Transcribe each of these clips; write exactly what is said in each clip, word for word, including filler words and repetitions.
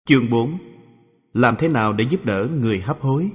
Chương bốn. Làm thế nào để giúp đỡ người hấp hối?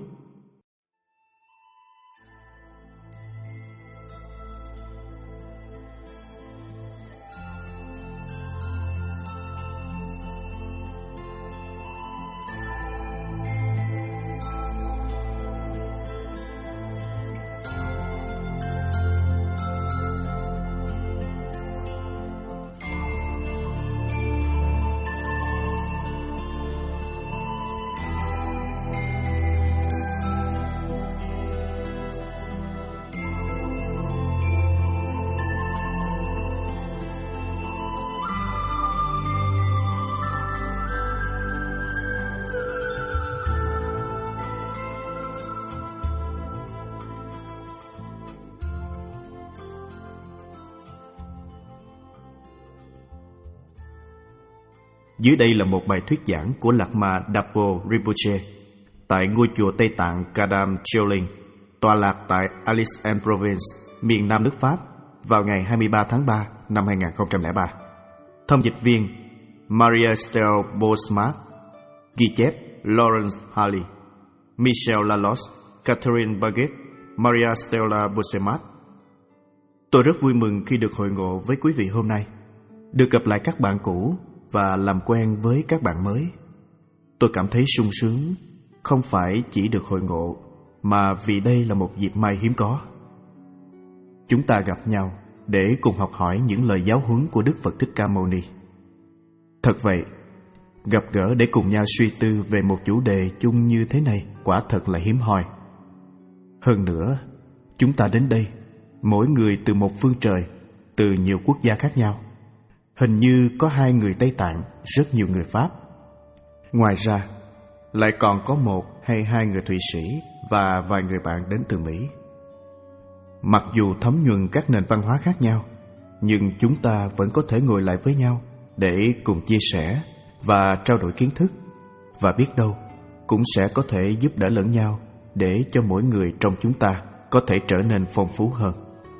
Dưới đây là một bài thuyết giảng của Lạc Ma Dapo Rinpoche tại ngôi chùa Tây Tạng Kadam Choling, tọa lạc tại Aix-en-Provence, miền Nam nước Pháp, vào ngày hai mươi ba tháng ba năm hai nghìn không trăm lẻ ba. Thông dịch viên Maria Stella Bosmart, ghi chép Lawrence Harley, Michel Lalos, Catherine Baguette, Maria Stella Bosmart. Tôi rất vui mừng khi được hội ngộ với quý vị hôm nay, được gặp lại các bạn cũ và làm quen với các bạn mới. Tôi cảm thấy sung sướng, không phải chỉ được hội ngộ, mà vì đây là một dịp may hiếm có. Chúng ta gặp nhau để cùng học hỏi những lời giáo huấn của Đức Phật Thích Ca Mâu Ni. Thật vậy, gặp gỡ để cùng nhau suy tư về một chủ đề chung như thế này quả thật là hiếm hoi. Hơn nữa, chúng ta đến đây, mỗi người từ một phương trời, từ nhiều quốc gia khác nhau. Hình như có hai người Tây Tạng, rất nhiều người Pháp. Ngoài ra, lại còn có một hay hai người Thụy Sĩ và vài người bạn đến từ Mỹ. Mặc dù thấm nhuần các nền văn hóa khác nhau, nhưng chúng ta vẫn có thể ngồi lại với nhau để cùng chia sẻ và trao đổi kiến thức, và biết đâu cũng sẽ có thể giúp đỡ lẫn nhau để cho mỗi người trong chúng ta có thể trở nên phong phú hơn.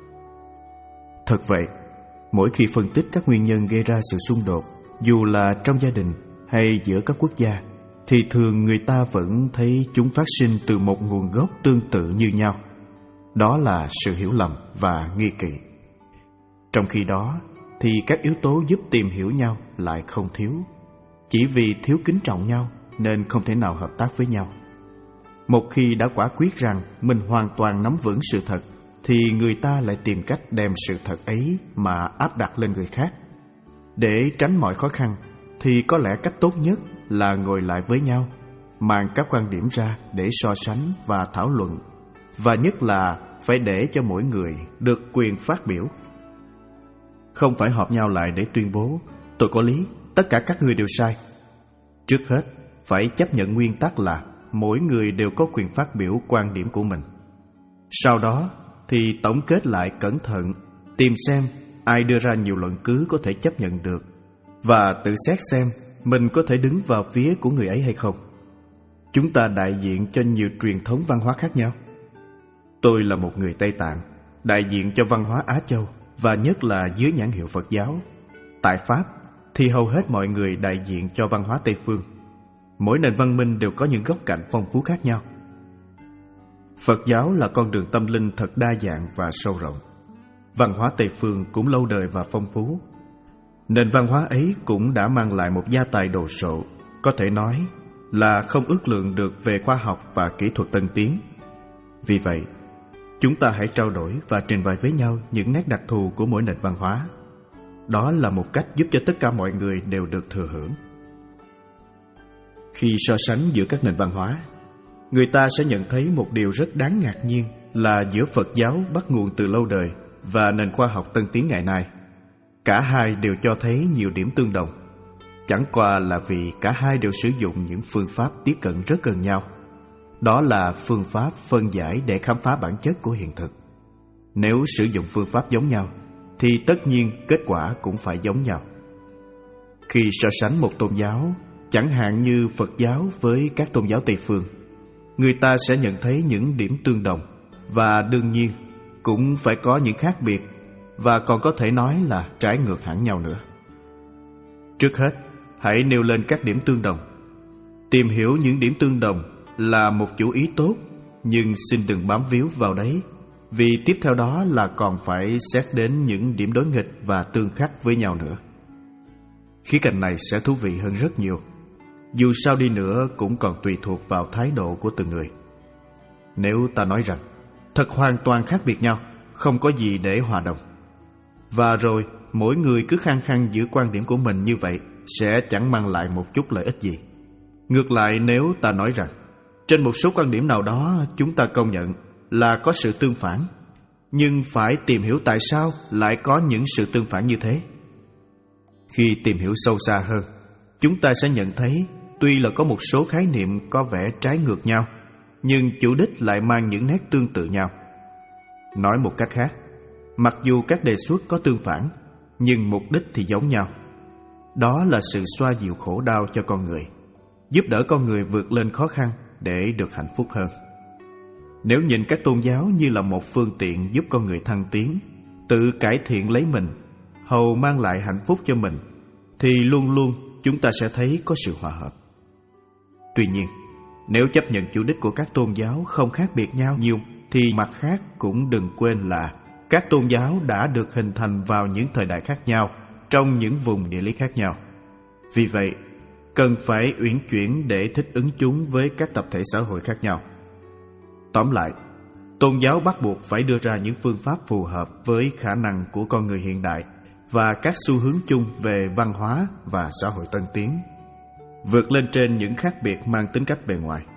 Thật vậy, mỗi khi phân tích các nguyên nhân gây ra sự xung đột, dù là trong gia đình hay giữa các quốc gia, thì thường người ta vẫn thấy chúng phát sinh từ một nguồn gốc tương tự như nhau. Đó là sự hiểu lầm và nghi kỵ. Trong khi đó, thì các yếu tố giúp tìm hiểu nhau lại không thiếu. Chỉ vì thiếu kính trọng nhau nên không thể nào hợp tác với nhau. Một khi đã quả quyết rằng mình hoàn toàn nắm vững sự thật, thì người ta lại tìm cách đem sự thật ấy mà áp đặt lên người khác. Để tránh mọi khó khăn, thì có lẽ cách tốt nhất là ngồi lại với nhau, mang các quan điểm ra để so sánh và thảo luận, và nhất là phải để cho mỗi người được quyền phát biểu. Không phải họp nhau lại để tuyên bố tôi có lý, tất cả các người đều sai. Trước hết, phải chấp nhận nguyên tắc là mỗi người đều có quyền phát biểu quan điểm của mình. Sau đó thì tổng kết lại cẩn thận, tìm xem ai đưa ra nhiều luận cứ có thể chấp nhận được, và tự xét xem mình có thể đứng vào phía của người ấy hay không. Chúng ta đại diện cho nhiều truyền thống văn hóa khác nhau. Tôi là một người Tây Tạng, đại diện cho văn hóa Á Châu, và nhất là dưới nhãn hiệu Phật giáo. Tại Pháp thì hầu hết mọi người đại diện cho văn hóa Tây Phương. Mỗi nền văn minh đều có những góc cạnh phong phú khác nhau. Phật giáo là con đường tâm linh thật đa dạng và sâu rộng. Văn hóa Tây Phương cũng lâu đời và phong phú. Nền văn hóa ấy cũng đã mang lại một gia tài đồ sộ, có thể nói là không ước lượng được về khoa học và kỹ thuật tân tiến. Vì vậy, chúng ta hãy trao đổi và trình bày với nhau những nét đặc thù của mỗi nền văn hóa. Đó là một cách giúp cho tất cả mọi người đều được thừa hưởng. Khi so sánh giữa các nền văn hóa, người ta sẽ nhận thấy một điều rất đáng ngạc nhiên là giữa Phật giáo bắt nguồn từ lâu đời và nền khoa học tân tiến ngày nay, cả hai đều cho thấy nhiều điểm tương đồng. Chẳng qua là vì cả hai đều sử dụng những phương pháp tiếp cận rất gần nhau. Đó là phương pháp phân giải để khám phá bản chất của hiện thực. Nếu sử dụng phương pháp giống nhau, thì tất nhiên kết quả cũng phải giống nhau. Khi so sánh một tôn giáo, chẳng hạn như Phật giáo với các tôn giáo Tây Phương, người ta sẽ nhận thấy những điểm tương đồng, và đương nhiên cũng phải có những khác biệt, và còn có thể nói là trái ngược hẳn nhau nữa. Trước hết, hãy nêu lên các điểm tương đồng, Tìm hiểu những điểm tương đồng là một chủ ý tốt, nhưng xin đừng bám víu vào đấy, vì tiếp theo đó là còn phải xét đến những điểm đối nghịch và tương khắc với nhau nữa. Khía cạnh này sẽ thú vị hơn rất nhiều. Dù sao đi nữa cũng còn tùy thuộc vào thái độ của từng người. Nếu ta nói rằng thật hoàn toàn khác biệt nhau, không có gì để hòa đồng, và rồi mỗi người cứ khăng khăng giữ quan điểm của mình như vậy, sẽ chẳng mang lại một chút lợi ích gì. Ngược lại, nếu ta nói rằng trên một số quan điểm nào đó chúng ta công nhận là có sự tương phản, nhưng phải tìm hiểu tại sao lại có những sự tương phản như thế. Khi tìm hiểu sâu xa hơn, chúng ta sẽ nhận thấy tuy là có một số khái niệm có vẻ trái ngược nhau, nhưng chủ đích lại mang những nét tương tự nhau. Nói một cách khác, mặc dù các đề xuất có tương phản, nhưng mục đích thì giống nhau. Đó là sự xoa dịu khổ đau cho con người, giúp đỡ con người vượt lên khó khăn để được hạnh phúc hơn. Nếu nhìn các tôn giáo như là một phương tiện giúp con người thăng tiến, tự cải thiện lấy mình, hầu mang lại hạnh phúc cho mình, thì luôn luôn chúng ta sẽ thấy có sự hòa hợp. Tuy nhiên, nếu chấp nhận chủ đích của các tôn giáo không khác biệt nhau nhiều, thì mặt khác cũng đừng quên là các tôn giáo đã được hình thành vào những thời đại khác nhau, trong những vùng địa lý khác nhau. Vì vậy, cần phải uyển chuyển để thích ứng chúng với các tập thể xã hội khác nhau. Tóm lại, tôn giáo bắt buộc phải đưa ra những phương pháp phù hợp với khả năng của con người hiện đại và các xu hướng chung về văn hóa và xã hội tân tiến, vượt lên trên những khác biệt mang tính cách bề ngoài.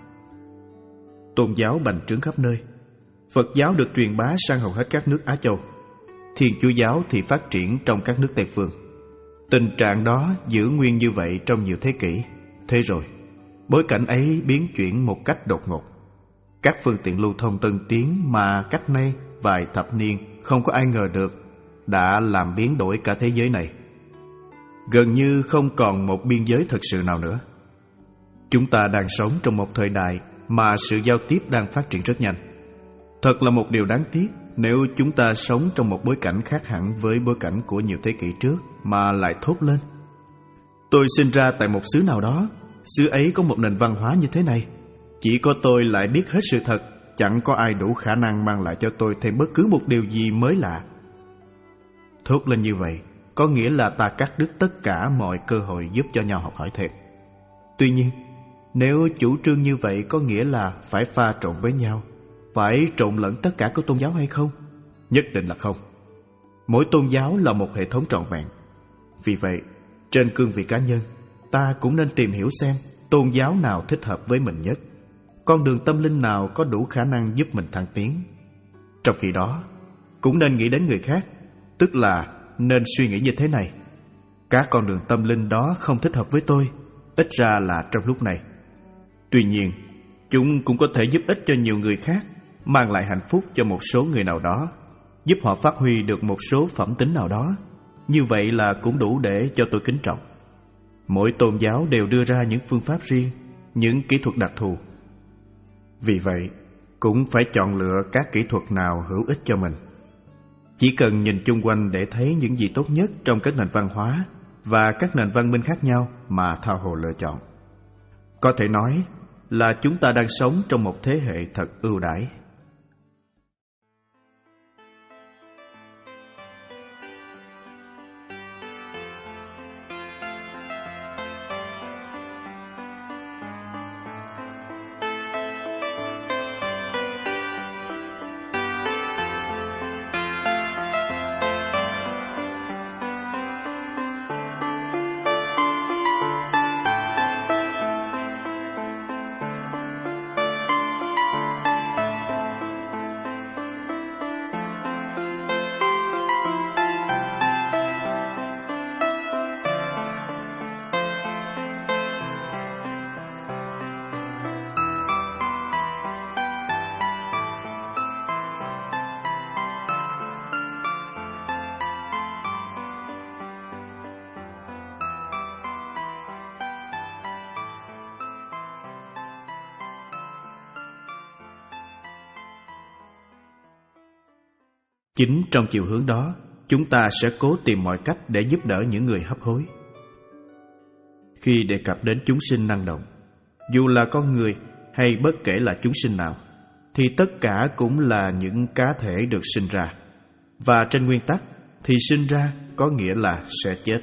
Tôn giáo bành trướng khắp nơi. Phật giáo được truyền bá sang hầu hết các nước Á Châu. Thiên Chúa giáo thì phát triển trong các nước Tây Phương. Tình trạng đó giữ nguyên như vậy trong nhiều thế kỷ. Thế rồi, bối cảnh ấy biến chuyển một cách đột ngột. Các phương tiện lưu thông tân tiến mà cách nay vài thập niên không có ai ngờ được đã làm biến đổi cả thế giới này. Gần như không còn một biên giới thực sự nào nữa. Chúng ta đang sống trong một thời đại mà sự giao tiếp đang phát triển rất nhanh. Thật là một điều đáng tiếc nếu chúng ta sống trong một bối cảnh khác hẳn với bối cảnh của nhiều thế kỷ trước mà lại thốt lên: tôi sinh ra tại một xứ nào đó, xứ ấy có một nền văn hóa như thế này. Chỉ có tôi lại biết hết sự thật, chẳng có ai đủ khả năng mang lại cho tôi thêm bất cứ một điều gì mới lạ. Thốt lên như vậy có nghĩa là ta cắt đứt tất cả mọi cơ hội giúp cho nhau học hỏi thêm. Tuy nhiên, nếu chủ trương như vậy có nghĩa là phải pha trộn với nhau, phải trộn lẫn tất cả các tôn giáo hay không? Nhất định là không. Mỗi tôn giáo là một hệ thống trọn vẹn. Vì vậy, trên cương vị cá nhân, ta cũng nên tìm hiểu xem tôn giáo nào thích hợp với mình nhất, con đường tâm linh nào có đủ khả năng giúp mình thăng tiến. Trong khi đó, cũng nên nghĩ đến người khác, tức là nên suy nghĩ như thế này: các con đường tâm linh đó không thích hợp với tôi, ít ra là trong lúc này. Tuy nhiên, chúng cũng có thể giúp ích cho nhiều người khác, mang lại hạnh phúc cho một số người nào đó, giúp họ phát huy được một số phẩm tính nào đó. Như vậy là cũng đủ để cho tôi kính trọng. Mỗi tôn giáo đều đưa ra những phương pháp riêng, những kỹ thuật đặc thù. Vì vậy, cũng phải chọn lựa các kỹ thuật nào hữu ích cho mình. Chỉ cần nhìn chung quanh để thấy những gì tốt nhất trong các nền văn hóa và các nền văn minh khác nhau mà tha hồ lựa chọn. Có thể nói là chúng ta đang sống trong một thế hệ thật ưu đãi. Chính trong chiều hướng đó, chúng ta sẽ cố tìm mọi cách để giúp đỡ những người hấp hối. Khi đề cập đến chúng sinh năng động, dù là con người hay bất kể là chúng sinh nào, thì tất cả cũng là những cá thể được sinh ra. Và trên nguyên tắc thì sinh ra có nghĩa là sẽ chết.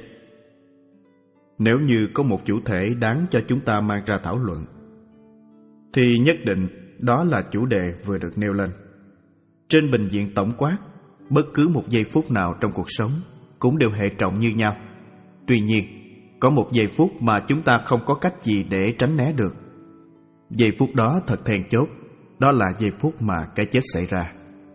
Nếu như có một chủ thể đáng cho chúng ta mang ra thảo luận, thì nhất định đó là chủ đề vừa được nêu lên. Trên bình diện tổng quát, bất cứ một giây phút nào trong cuộc sống cũng đều hệ trọng như nhau. Tuy nhiên, có một giây phút mà chúng ta không có cách gì để tránh né được. Giây phút đó thật then chốt, đó là giây phút mà cái chết xảy ra.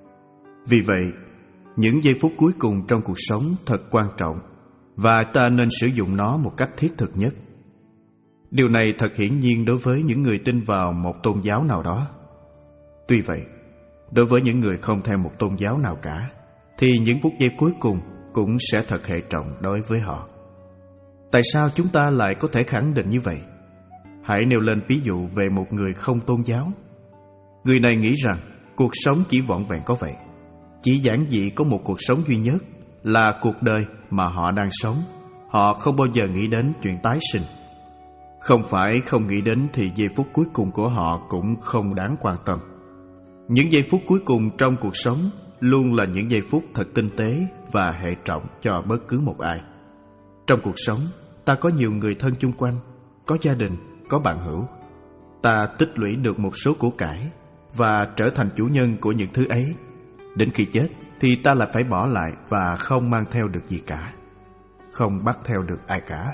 Vì vậy, những giây phút cuối cùng trong cuộc sống thật quan trọng, và ta nên sử dụng nó một cách thiết thực nhất. Điều này thật hiển nhiên đối với những người tin vào một tôn giáo nào đó. Tuy vậy, đối với những người không theo một tôn giáo nào cả, thì những phút giây cuối cùng cũng sẽ thật hệ trọng đối với họ. Tại sao chúng ta lại có thể khẳng định như vậy? Hãy nêu lên ví dụ về một người không tôn giáo. Người này nghĩ rằng cuộc sống chỉ vỏn vẹn có vậy, chỉ giản dị có một cuộc sống duy nhất là cuộc đời mà họ đang sống. Họ không bao giờ nghĩ đến chuyện tái sinh. Không phải không nghĩ đến thì giây phút cuối cùng của họ cũng không đáng quan tâm. Những giây phút cuối cùng trong cuộc sống luôn là những giây phút thật tinh tế và hệ trọng cho bất cứ một ai. Trong cuộc sống, ta có nhiều người thân chung quanh, có gia đình, có bạn hữu. Ta tích lũy được một số của cải và trở thành chủ nhân của những thứ ấy. Đến khi chết thì ta lại phải bỏ lại và không mang theo được gì cả, không bắt theo được ai cả.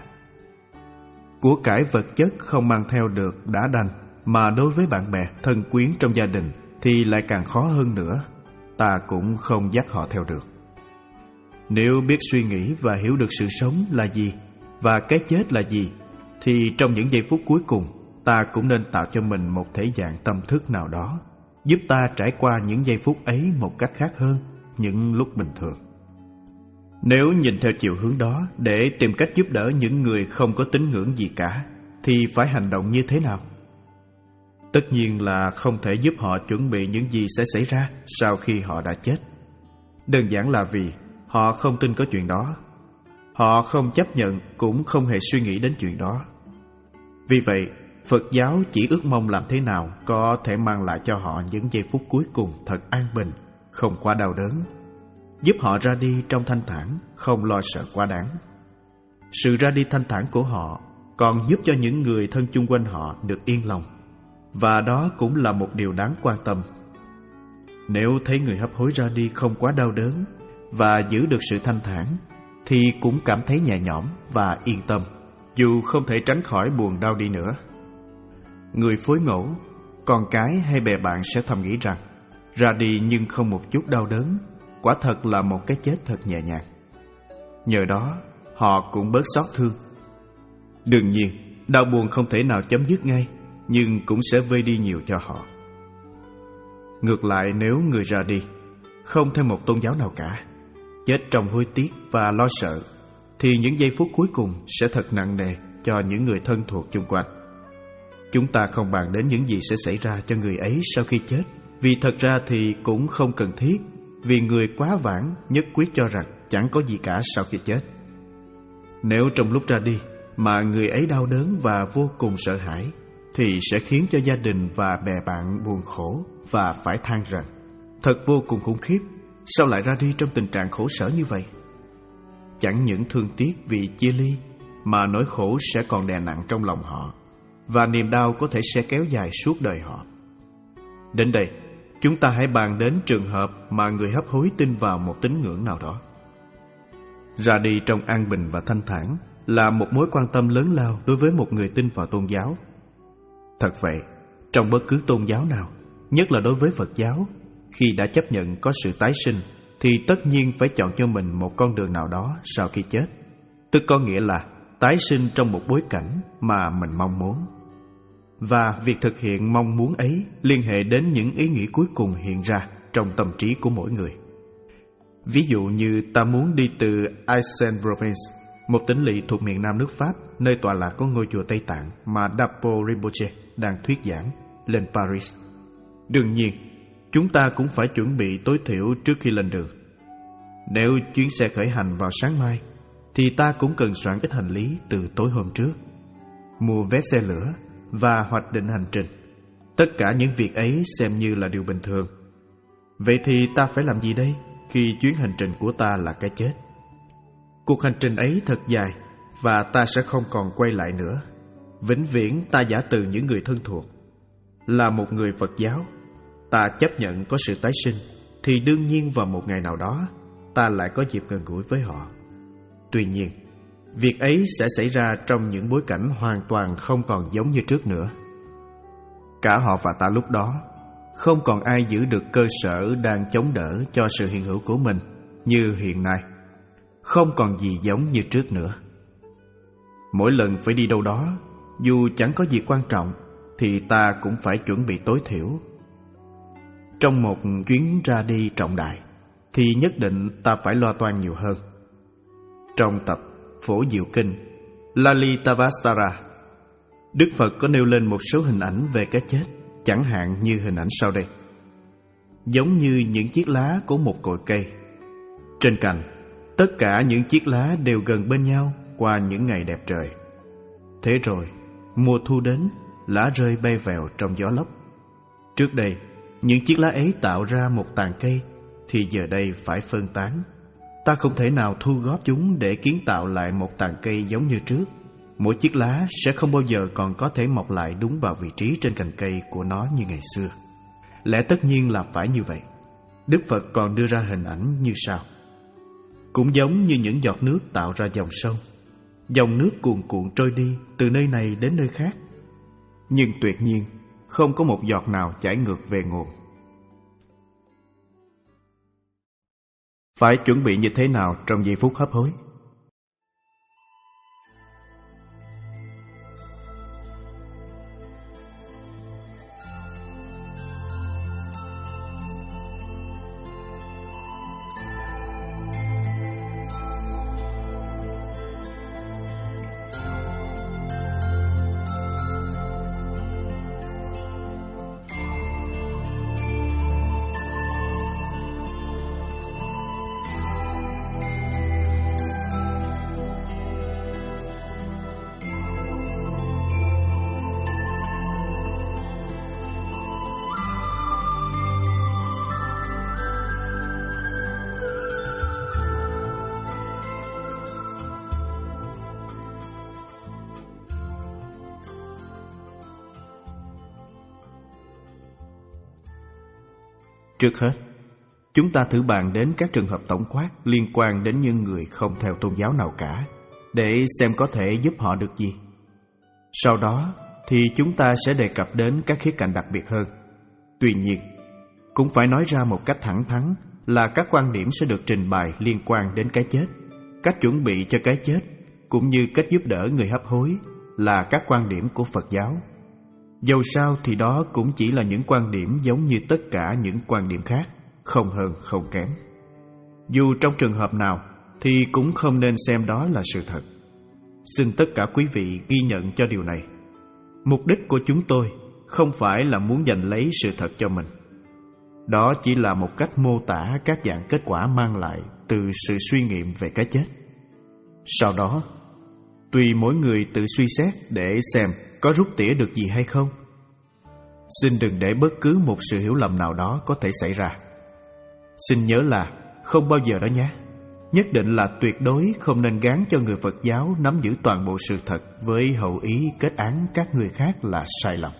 Của cải vật chất không mang theo được đã đành, mà đối với bạn bè, thân quyến trong gia đình thì lại càng khó hơn nữa. Ta cũng không dắt họ theo được. Nếu biết suy nghĩ và hiểu được sự sống là gì và cái chết là gì, thì trong những giây phút cuối cùng, ta cũng nên tạo cho mình một thể dạng tâm thức nào đó, giúp ta trải qua những giây phút ấy một cách khác hơn những lúc bình thường. Nếu nhìn theo chiều hướng đó để tìm cách giúp đỡ những người không có tín ngưỡng gì cả, thì phải hành động như thế nào? Tất nhiên là không thể giúp họ chuẩn bị những gì sẽ xảy ra sau khi họ đã chết. Đơn giản là vì họ không tin có chuyện đó. Họ không chấp nhận cũng không hề suy nghĩ đến chuyện đó. Vì vậy, Phật giáo chỉ ước mong làm thế nào có thể mang lại cho họ những giây phút cuối cùng thật an bình, không quá đau đớn, giúp họ ra đi trong thanh thản, không lo sợ quá đáng. Sự ra đi thanh thản của họ còn giúp cho những người thân chung quanh họ được yên lòng, và đó cũng là một điều đáng quan tâm. Nếu thấy người hấp hối ra đi không quá đau đớn và giữ được sự thanh thản, thì cũng cảm thấy nhẹ nhõm và yên tâm, dù không thể tránh khỏi buồn đau đi nữa. Người phối ngẫu, con cái hay bè bạn sẽ thầm nghĩ rằng ra đi nhưng không một chút đau đớn, quả thật là một cái chết thật nhẹ nhàng. Nhờ đó, họ cũng bớt xót thương. Đương nhiên, đau buồn không thể nào chấm dứt ngay, nhưng cũng sẽ vơi đi nhiều cho họ. Ngược lại, nếu người ra đi không theo một tôn giáo nào cả, chết trong hối tiếc và lo sợ, thì những giây phút cuối cùng sẽ thật nặng nề cho những người thân thuộc chung quanh. Chúng ta không bàn đến những gì sẽ xảy ra cho người ấy sau khi chết, vì thật ra thì cũng không cần thiết, vì người quá vãng nhất quyết cho rằng chẳng có gì cả sau khi chết. Nếu trong lúc ra đi mà người ấy đau đớn và vô cùng sợ hãi, thì sẽ khiến cho gia đình và bè bạn buồn khổ và phải than rằng thật vô cùng khủng khiếp, sao lại ra đi trong tình trạng khổ sở như vậy. Chẳng những thương tiếc vì chia ly, mà nỗi khổ sẽ còn đè nặng trong lòng họ, và niềm đau có thể sẽ kéo dài suốt đời họ. Đến đây, chúng ta hãy bàn đến trường hợp mà người hấp hối tin vào một tín ngưỡng nào đó. Ra đi trong an bình và thanh thản là một mối quan tâm lớn lao đối với một người tin vào tôn giáo. Thật vậy, trong bất cứ tôn giáo nào, nhất là đối với Phật giáo, khi đã chấp nhận có sự tái sinh, thì tất nhiên phải chọn cho mình một con đường nào đó sau khi chết. Tức có nghĩa là tái sinh trong một bối cảnh mà mình mong muốn. Và việc thực hiện mong muốn ấy liên hệ đến những ý nghĩ cuối cùng hiện ra trong tâm trí của mỗi người. Ví dụ như ta muốn đi từ Aix-en-Provence, một tỉnh lỵ thuộc miền nam nước Pháp, nơi tọa lạc có ngôi chùa Tây Tạng mà Dapo Rinpoche đang thuyết giảng, lên Paris. Đương nhiên, chúng ta cũng phải chuẩn bị tối thiểu trước khi lên đường. Nếu chuyến xe khởi hành vào sáng mai, thì ta cũng cần soạn ít hành lý từ tối hôm trước, mua vé xe lửa và hoạch định hành trình. Tất cả những việc ấy xem như là điều bình thường. Vậy thì ta phải làm gì đây khi chuyến hành trình của ta là cái chết? Cuộc hành trình ấy thật dài và ta sẽ không còn quay lại nữa. Vĩnh viễn ta giả từ những người thân thuộc. Là một người Phật giáo, ta chấp nhận có sự tái sinh, thì đương nhiên vào một ngày nào đó ta lại có dịp gần gũi với họ. Tuy nhiên, việc ấy sẽ xảy ra trong những bối cảnh hoàn toàn không còn giống như trước nữa. Cả họ và ta lúc đó, không còn ai giữ được cơ sở đang chống đỡ cho sự hiện hữu của mình như hiện nay. Không còn gì giống như trước nữa. Mỗi lần phải đi đâu đó, dù chẳng có gì quan trọng, thì ta cũng phải chuẩn bị tối thiểu. Trong một chuyến ra đi trọng đại, thì nhất định ta phải lo toan nhiều hơn. Trong tập Phổ Diệu Kinh Lalitavastara, Đức Phật có nêu lên một số hình ảnh về cái chết, chẳng hạn như hình ảnh sau đây. Giống như những chiếc lá của một cội cây. Trên cành, tất cả những chiếc lá đều gần bên nhau qua những ngày đẹp trời. Thế rồi, mùa thu đến, lá rơi bay vèo trong gió lốc. Trước đây, những chiếc lá ấy tạo ra một tàn cây, thì giờ đây phải phân tán. Ta không thể nào thu góp chúng để kiến tạo lại một tàn cây giống như trước. Mỗi chiếc lá sẽ không bao giờ còn có thể mọc lại đúng vào vị trí trên cành cây của nó như ngày xưa. Lẽ tất nhiên là phải như vậy. Đức Phật còn đưa ra hình ảnh như sau. Cũng giống như những giọt nước tạo ra dòng sông. Dòng nước cuồn cuộn trôi đi từ nơi này đến nơi khác. Nhưng tuyệt nhiên, không có một giọt nào chảy ngược về nguồn. Phải chuẩn bị như thế nào trong giây phút hấp hối? Trước hết, chúng ta thử bàn đến các trường hợp tổng quát liên quan đến những người không theo tôn giáo nào cả, để xem có thể giúp họ được gì. Sau đó thì chúng ta sẽ đề cập đến các khía cạnh đặc biệt hơn. Tuy nhiên, cũng phải nói ra một cách thẳng thắn là các quan điểm sẽ được trình bày liên quan đến cái chết, cách chuẩn bị cho cái chết, cũng như cách giúp đỡ người hấp hối là các quan điểm của Phật giáo. Dầu sao thì đó cũng chỉ là những quan điểm giống như tất cả những quan điểm khác, không hơn không kém. Dù trong trường hợp nào thì cũng không nên xem đó là sự thật. Xin tất cả quý vị ghi nhận cho điều này. Mục đích của chúng tôi không phải là muốn giành lấy sự thật cho mình. Đó chỉ là một cách mô tả các dạng kết quả mang lại từ sự suy nghiệm về cái chết. Sau đó, tùy mỗi người tự suy xét để xem có rút tỉa được gì hay không. Xin đừng để bất cứ một sự hiểu lầm nào đó có thể xảy ra. Xin nhớ là không bao giờ đó nhé. Nhất định là tuyệt đối không nên gán cho người Phật giáo nắm giữ toàn bộ sự thật với hậu ý kết án các người khác là sai lầm.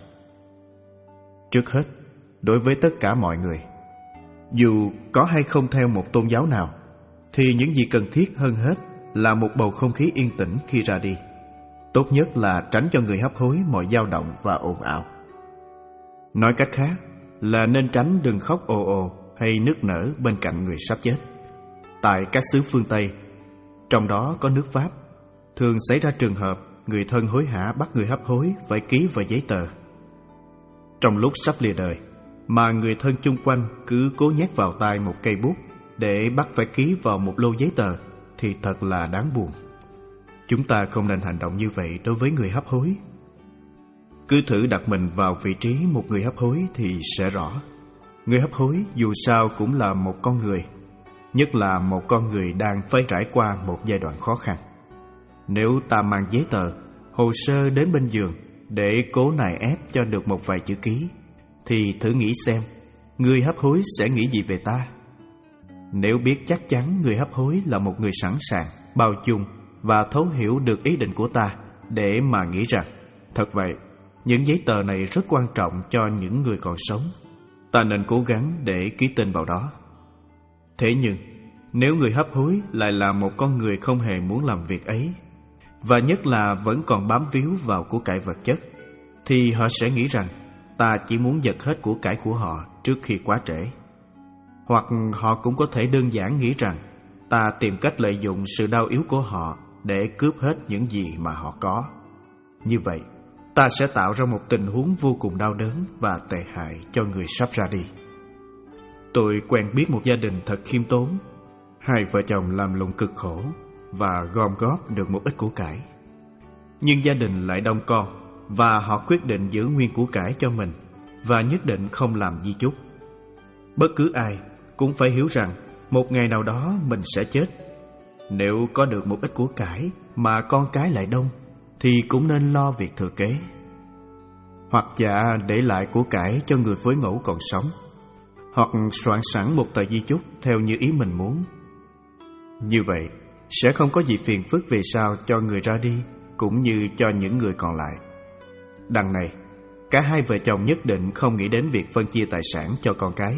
Trước hết, đối với tất cả mọi người, dù có hay không theo một tôn giáo nào, thì những gì cần thiết hơn hết là một bầu không khí yên tĩnh khi ra đi. Tốt nhất là tránh cho người hấp hối mọi dao động và ồn ào. Nói cách khác là nên tránh đừng khóc ồ ồ hay nức nở bên cạnh người sắp chết. Tại các xứ phương Tây, trong đó có nước Pháp, thường xảy ra trường hợp người thân hối hả bắt người hấp hối phải ký vào giấy tờ. Trong lúc sắp lìa đời, mà người thân chung quanh cứ cố nhét vào tai một cây bút để bắt phải ký vào một lô giấy tờ, thì thật là đáng buồn. Chúng ta không nên hành động như vậy đối với người hấp hối. Cứ thử đặt mình vào vị trí một người hấp hối thì sẽ rõ. Người hấp hối dù sao cũng là một con người, nhất là một con người đang phải trải qua một giai đoạn khó khăn. Nếu ta mang giấy tờ, hồ sơ đến bên giường, để cố nài ép cho được một vài chữ ký, thì thử nghĩ xem, người hấp hối sẽ nghĩ gì về ta? Nếu biết chắc chắn người hấp hối là một người sẵn sàng, bao dung và thấu hiểu được ý định của ta, để mà nghĩ rằng, thật vậy, những giấy tờ này rất quan trọng cho những người còn sống, ta nên cố gắng để ký tên vào đó. Thế nhưng, nếu người hấp hối lại là một con người không hề muốn làm việc ấy, và nhất là vẫn còn bám víu vào của cải vật chất, thì họ sẽ nghĩ rằng ta chỉ muốn giật hết của cải của họ trước khi quá trễ. Hoặc họ cũng có thể đơn giản nghĩ rằng ta tìm cách lợi dụng sự đau yếu của họ để cướp hết những gì mà họ có. Như vậy, ta sẽ tạo ra một tình huống vô cùng đau đớn và tệ hại cho người sắp ra đi. Tôi quen biết một gia đình thật khiêm tốn. Hai vợ chồng làm lụng cực khổ và gom góp được một ít của cải. Nhưng gia đình lại đông con, và họ quyết định giữ nguyên của cải cho mình và nhất định không làm di chúc. Bất cứ ai cũng phải hiểu rằng một ngày nào đó mình sẽ chết. Nếu có được một ít của cải mà con cái lại đông, thì cũng nên lo việc thừa kế. Hoặc dạ để lại của cải cho người phối ngẫu còn sống, hoặc soạn sẵn một tờ di chúc theo như ý mình muốn. Như vậy sẽ không có gì phiền phức về sau cho người ra đi, cũng như cho những người còn lại. Đằng này, cả hai vợ chồng nhất định không nghĩ đến việc phân chia tài sản cho con cái.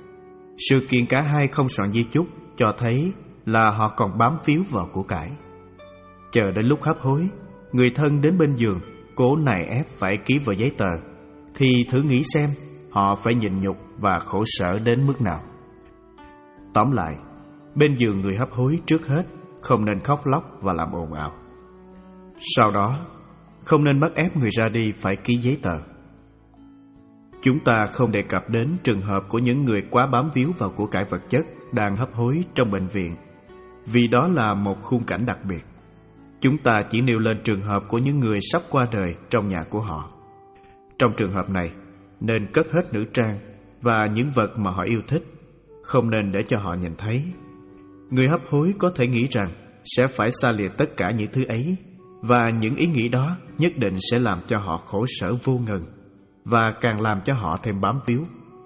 Sự kiện cả hai không soạn di chúc cho thấy là họ còn bám víu vào của cải. Chờ đến lúc hấp hối, người thân đến bên giường cố nài ép phải ký vào giấy tờ, thì thử nghĩ xem họ phải nhịn nhục và khổ sở đến mức nào. Tóm lại, bên giường người hấp hối trước hết không nên khóc lóc và làm ồn ào. Sau đó, không nên bắt ép người ra đi phải ký giấy tờ. Chúng ta không đề cập đến trường hợp của những người quá bám víu vào của cải vật chất đang hấp hối trong bệnh viện, vì đó là một khung cảnh đặc biệt. Chúng ta chỉ nêu lên trường hợp của những người sắp qua đời trong nhà của họ. Trong trường hợp này, nên cất hết nữ trang và những vật mà họ yêu thích, không nên để cho họ nhìn thấy. Người hấp hối có thể nghĩ rằng sẽ phải xa lìa tất cả những thứ ấy, và những ý nghĩ đó nhất định sẽ làm cho họ khổ sở vô ngần, và càng làm cho họ thêm bám víu.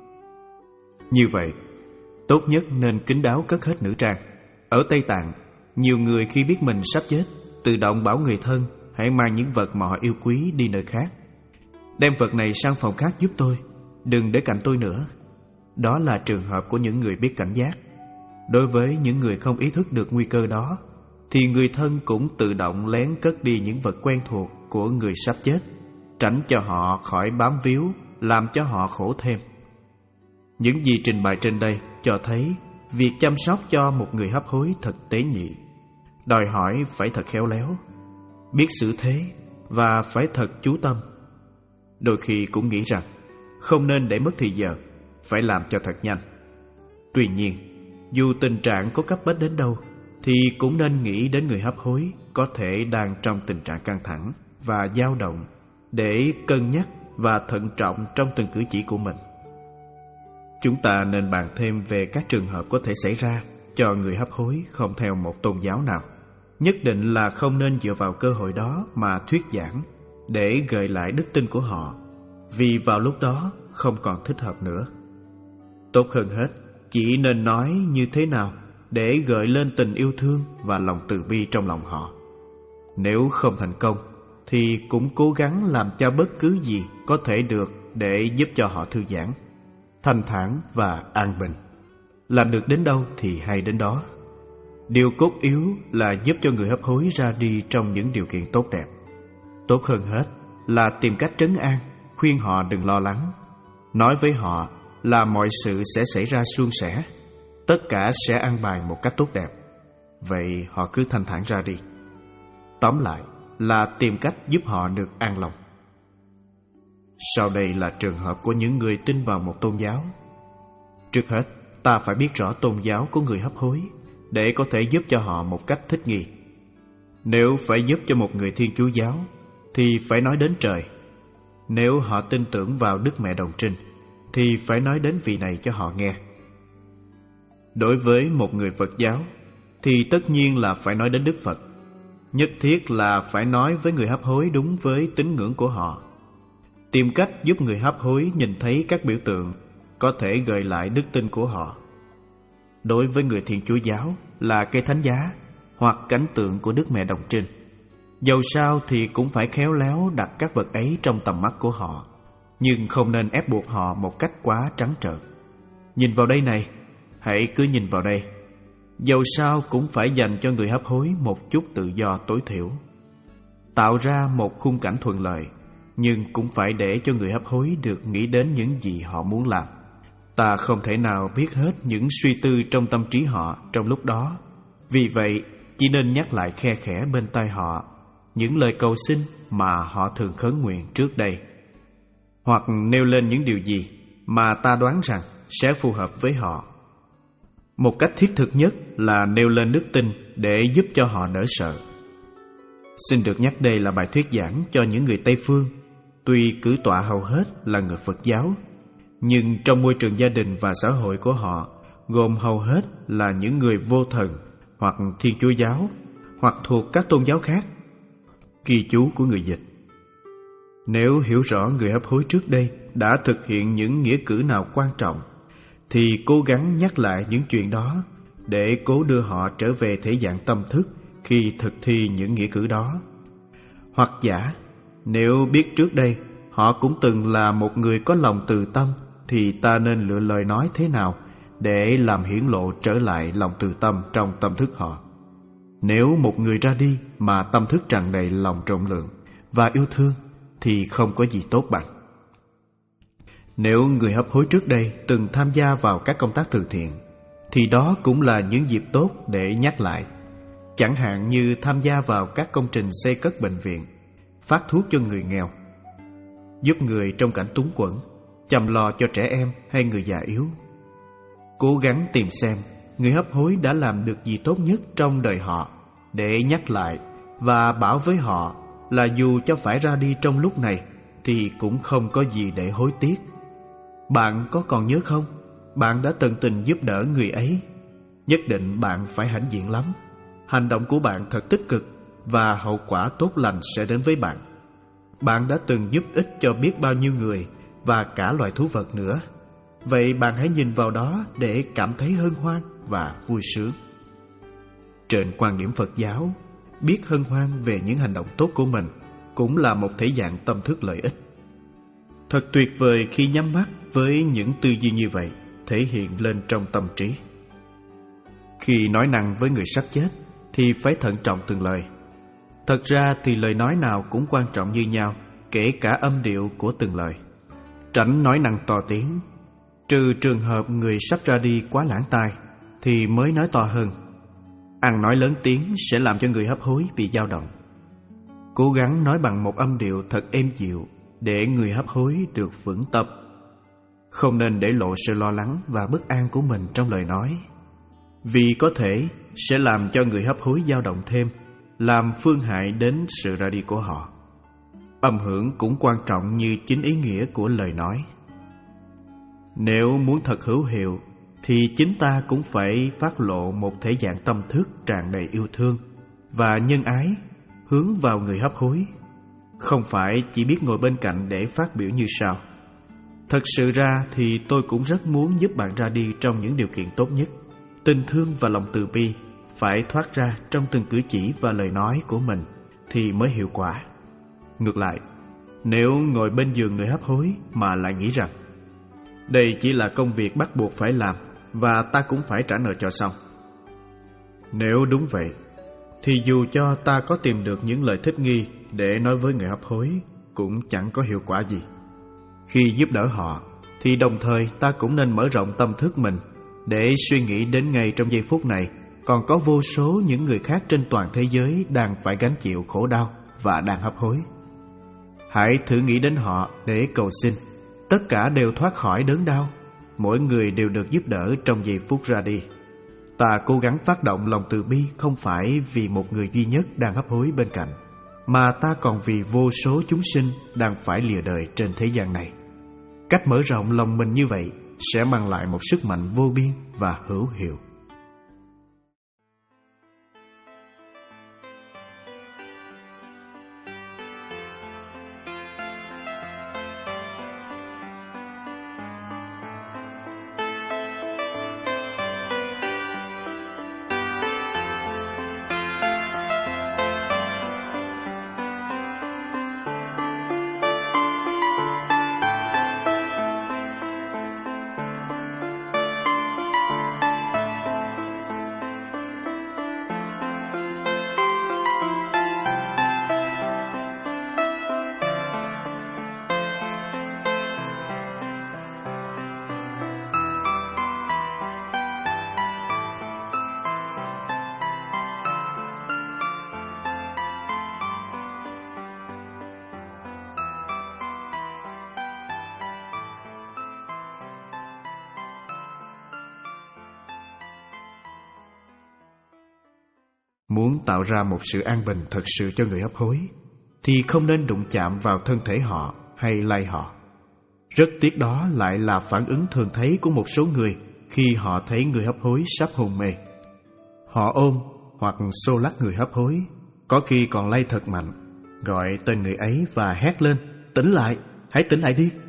Như vậy, tốt nhất nên kín đáo cất hết nữ trang. Ở Tây Tạng, nhiều người khi biết mình sắp chết, tự động bảo người thân hãy mang những vật mà họ yêu quý đi nơi khác. Đem vật này sang phòng khác giúp tôi, đừng để cạnh tôi nữa. Đó là trường hợp của những người biết cảnh giác. Đối với những người không ý thức được nguy cơ đó, thì người thân cũng tự động lén cất đi những vật quen thuộc của người sắp chết, tránh cho họ khỏi bám víu, làm cho họ khổ thêm. Những gì trình bày trên đây cho thấy việc chăm sóc cho một người hấp hối thật tế nhị, đòi hỏi phải thật khéo léo, biết xử thế và phải thật chú tâm. Đôi khi cũng nghĩ rằng không nên để mất thì giờ, phải làm cho thật nhanh. Tuy nhiên, dù tình trạng có cấp bách đến đâu, thì cũng nên nghĩ đến người hấp hối có thể đang trong tình trạng căng thẳng và dao động, để cân nhắc và thận trọng trong từng cử chỉ của mình. Chúng ta nên bàn thêm về các trường hợp có thể xảy ra cho người hấp hối không theo một tôn giáo nào. Nhất định là không nên dựa vào cơ hội đó mà thuyết giảng để gợi lại đức tin của họ, vì vào lúc đó không còn thích hợp nữa. Tốt hơn hết, chỉ nên nói như thế nào để gợi lên tình yêu thương và lòng từ bi trong lòng họ. Nếu không thành công, thì cũng cố gắng làm cho bất cứ gì có thể được để giúp cho họ thư giãn, thanh thản và an bình. Làm được đến đâu thì hay đến đó. Điều cốt yếu là giúp cho người hấp hối ra đi trong những điều kiện tốt đẹp. Tốt hơn hết là tìm cách trấn an, khuyên họ đừng lo lắng, nói với họ là mọi sự sẽ xảy ra suôn sẻ, tất cả sẽ an bài một cách tốt đẹp. Vậy họ cứ thanh thản ra đi. Tóm lại là tìm cách giúp họ được an lòng. Sau đây là trường hợp của những người tin vào một tôn giáo. Trước hết, ta phải biết rõ tôn giáo của người hấp hối để có thể giúp cho họ một cách thích nghi. Nếu phải giúp cho một người Thiên Chúa giáo thì phải nói đến trời. Nếu họ tin tưởng vào Đức Mẹ Đồng Trinh thì phải nói đến vị này cho họ nghe. Đối với một người Phật giáo thì tất nhiên là phải nói đến Đức Phật. Nhất thiết là phải nói với người hấp hối đúng với tín ngưỡng của họ, tìm cách giúp người hấp hối nhìn thấy các biểu tượng có thể gợi lại đức tin của họ. Đối với người Thiên Chúa giáo là cây thánh giá hoặc cảnh tượng của Đức Mẹ Đồng Trinh, dầu sao thì cũng phải khéo léo đặt các vật ấy trong tầm mắt của họ, nhưng không nên ép buộc họ một cách quá trắng trợn. Nhìn vào đây này, hãy cứ nhìn vào đây. Dầu sao cũng phải dành cho người hấp hối một chút tự do tối thiểu. Tạo ra một khung cảnh thuận lợi, nhưng cũng phải để cho người hấp hối được nghĩ đến những gì họ muốn làm. Ta không thể nào biết hết những suy tư trong tâm trí họ trong lúc đó. Vì vậy, chỉ nên nhắc lại khe khẽ bên tai họ những lời cầu xin mà họ thường khấn nguyện trước đây, hoặc nêu lên những điều gì mà ta đoán rằng sẽ phù hợp với họ. Một cách thiết thực nhất là nêu lên đức tin để giúp cho họ đỡ sợ. Xin được nhắc đây là bài thuyết giảng cho những người Tây Phương, tuy cử tọa hầu hết là người Phật giáo, nhưng trong môi trường gia đình và xã hội của họ gồm hầu hết là những người vô thần hoặc Thiên Chúa giáo hoặc thuộc các tôn giáo khác. Ghi chú của người dịch. Nếu hiểu rõ người hấp hối trước đây đã thực hiện những nghĩa cử nào quan trọng, thì cố gắng nhắc lại những chuyện đó để cố đưa họ trở về thể dạng tâm thức khi thực thi những nghĩa cử đó. Hoặc giả, nếu biết trước đây họ cũng từng là một người có lòng từ tâm, thì ta nên lựa lời nói thế nào để làm hiển lộ trở lại lòng từ tâm trong tâm thức họ. Nếu một người ra đi mà tâm thức tràn đầy lòng rộng lượng và yêu thương, thì không có gì tốt bằng. Nếu người hấp hối trước đây từng tham gia vào các công tác từ thiện, thì đó cũng là những dịp tốt để nhắc lại. Chẳng hạn như tham gia vào các công trình xây cất bệnh viện, phát thuốc cho người nghèo, giúp người trong cảnh túng quẫn, chăm lo cho trẻ em hay người già yếu. Cố gắng tìm xem người hấp hối đã làm được gì tốt nhất trong đời họ, để nhắc lại và bảo với họ là dù cho phải ra đi trong lúc này thì cũng không có gì để hối tiếc. Bạn có còn nhớ không? Bạn đã tận tình giúp đỡ người ấy. Nhất định bạn phải hãnh diện lắm. Hành động của bạn thật tích cực và hậu quả tốt lành sẽ đến với bạn. Bạn đã từng giúp ích cho biết bao nhiêu người và cả loài thú vật nữa. Vậy bạn hãy nhìn vào đó để cảm thấy hân hoan và vui sướng. Trên quan điểm Phật giáo, biết hân hoan về những hành động tốt của mình cũng là một thể dạng tâm thức lợi ích. Thật tuyệt vời khi nhắm mắt với những tư duy như vậy thể hiện lên trong tâm trí. Khi nói năng với người sắp chết thì phải thận trọng từng lời. Thật ra thì lời nói nào cũng quan trọng như nhau, kể cả âm điệu của từng lời. Tránh nói năng to tiếng, trừ trường hợp người sắp ra đi quá lãng tai thì mới nói to hơn. Ăn nói lớn tiếng sẽ làm cho người hấp hối bị dao động. Cố gắng nói bằng một âm điệu thật êm dịu để người hấp hối được vững tâm. Không nên để lộ sự lo lắng và bất an của mình trong lời nói, vì có thể sẽ làm cho người hấp hối dao động thêm, làm phương hại đến sự ra đi của họ. Âm hưởng cũng quan trọng như chính ý nghĩa của lời nói. Nếu muốn thật hữu hiệu thì chính ta cũng phải phát lộ một thể dạng tâm thức tràn đầy yêu thương và nhân ái hướng vào người hấp hối, không phải chỉ biết ngồi bên cạnh để phát biểu như sau. Thật sự ra thì tôi cũng rất muốn giúp bạn ra đi trong những điều kiện tốt nhất. Tình thương và lòng từ bi phải thoát ra trong từng cử chỉ và lời nói của mình thì mới hiệu quả. Ngược lại, nếu ngồi bên giường người hấp hối mà lại nghĩ rằng đây chỉ là công việc bắt buộc phải làm và ta cũng phải trả nợ cho xong, nếu đúng vậy thì dù cho ta có tìm được những lời thích nghi để nói với người hấp hối cũng chẳng có hiệu quả gì. Khi giúp đỡ họ thì đồng thời ta cũng nên mở rộng tâm thức mình để suy nghĩ đến ngay trong giây phút này còn có vô số những người khác trên toàn thế giới đang phải gánh chịu khổ đau và đang hấp hối. Hãy thử nghĩ đến họ để cầu xin. Tất cả đều thoát khỏi đớn đau, mỗi người đều được giúp đỡ trong giây phút ra đi. Ta cố gắng phát động lòng từ bi không phải vì một người duy nhất đang hấp hối bên cạnh, mà ta còn vì vô số chúng sinh đang phải lìa đời trên thế gian này. Cách mở rộng lòng mình như vậy sẽ mang lại một sức mạnh vô biên và hữu hiệu. Muốn tạo ra một sự an bình thật sự cho người hấp hối thì không nên đụng chạm vào thân thể họ hay lay họ. Rất tiếc đó lại là phản ứng thường thấy của một số người khi họ thấy người hấp hối sắp hôn mê. Họ ôm hoặc xô lắc người hấp hối, có khi còn lay thật mạnh, gọi tên người ấy và hét lên: "Tỉnh lại, hãy tỉnh lại đi!"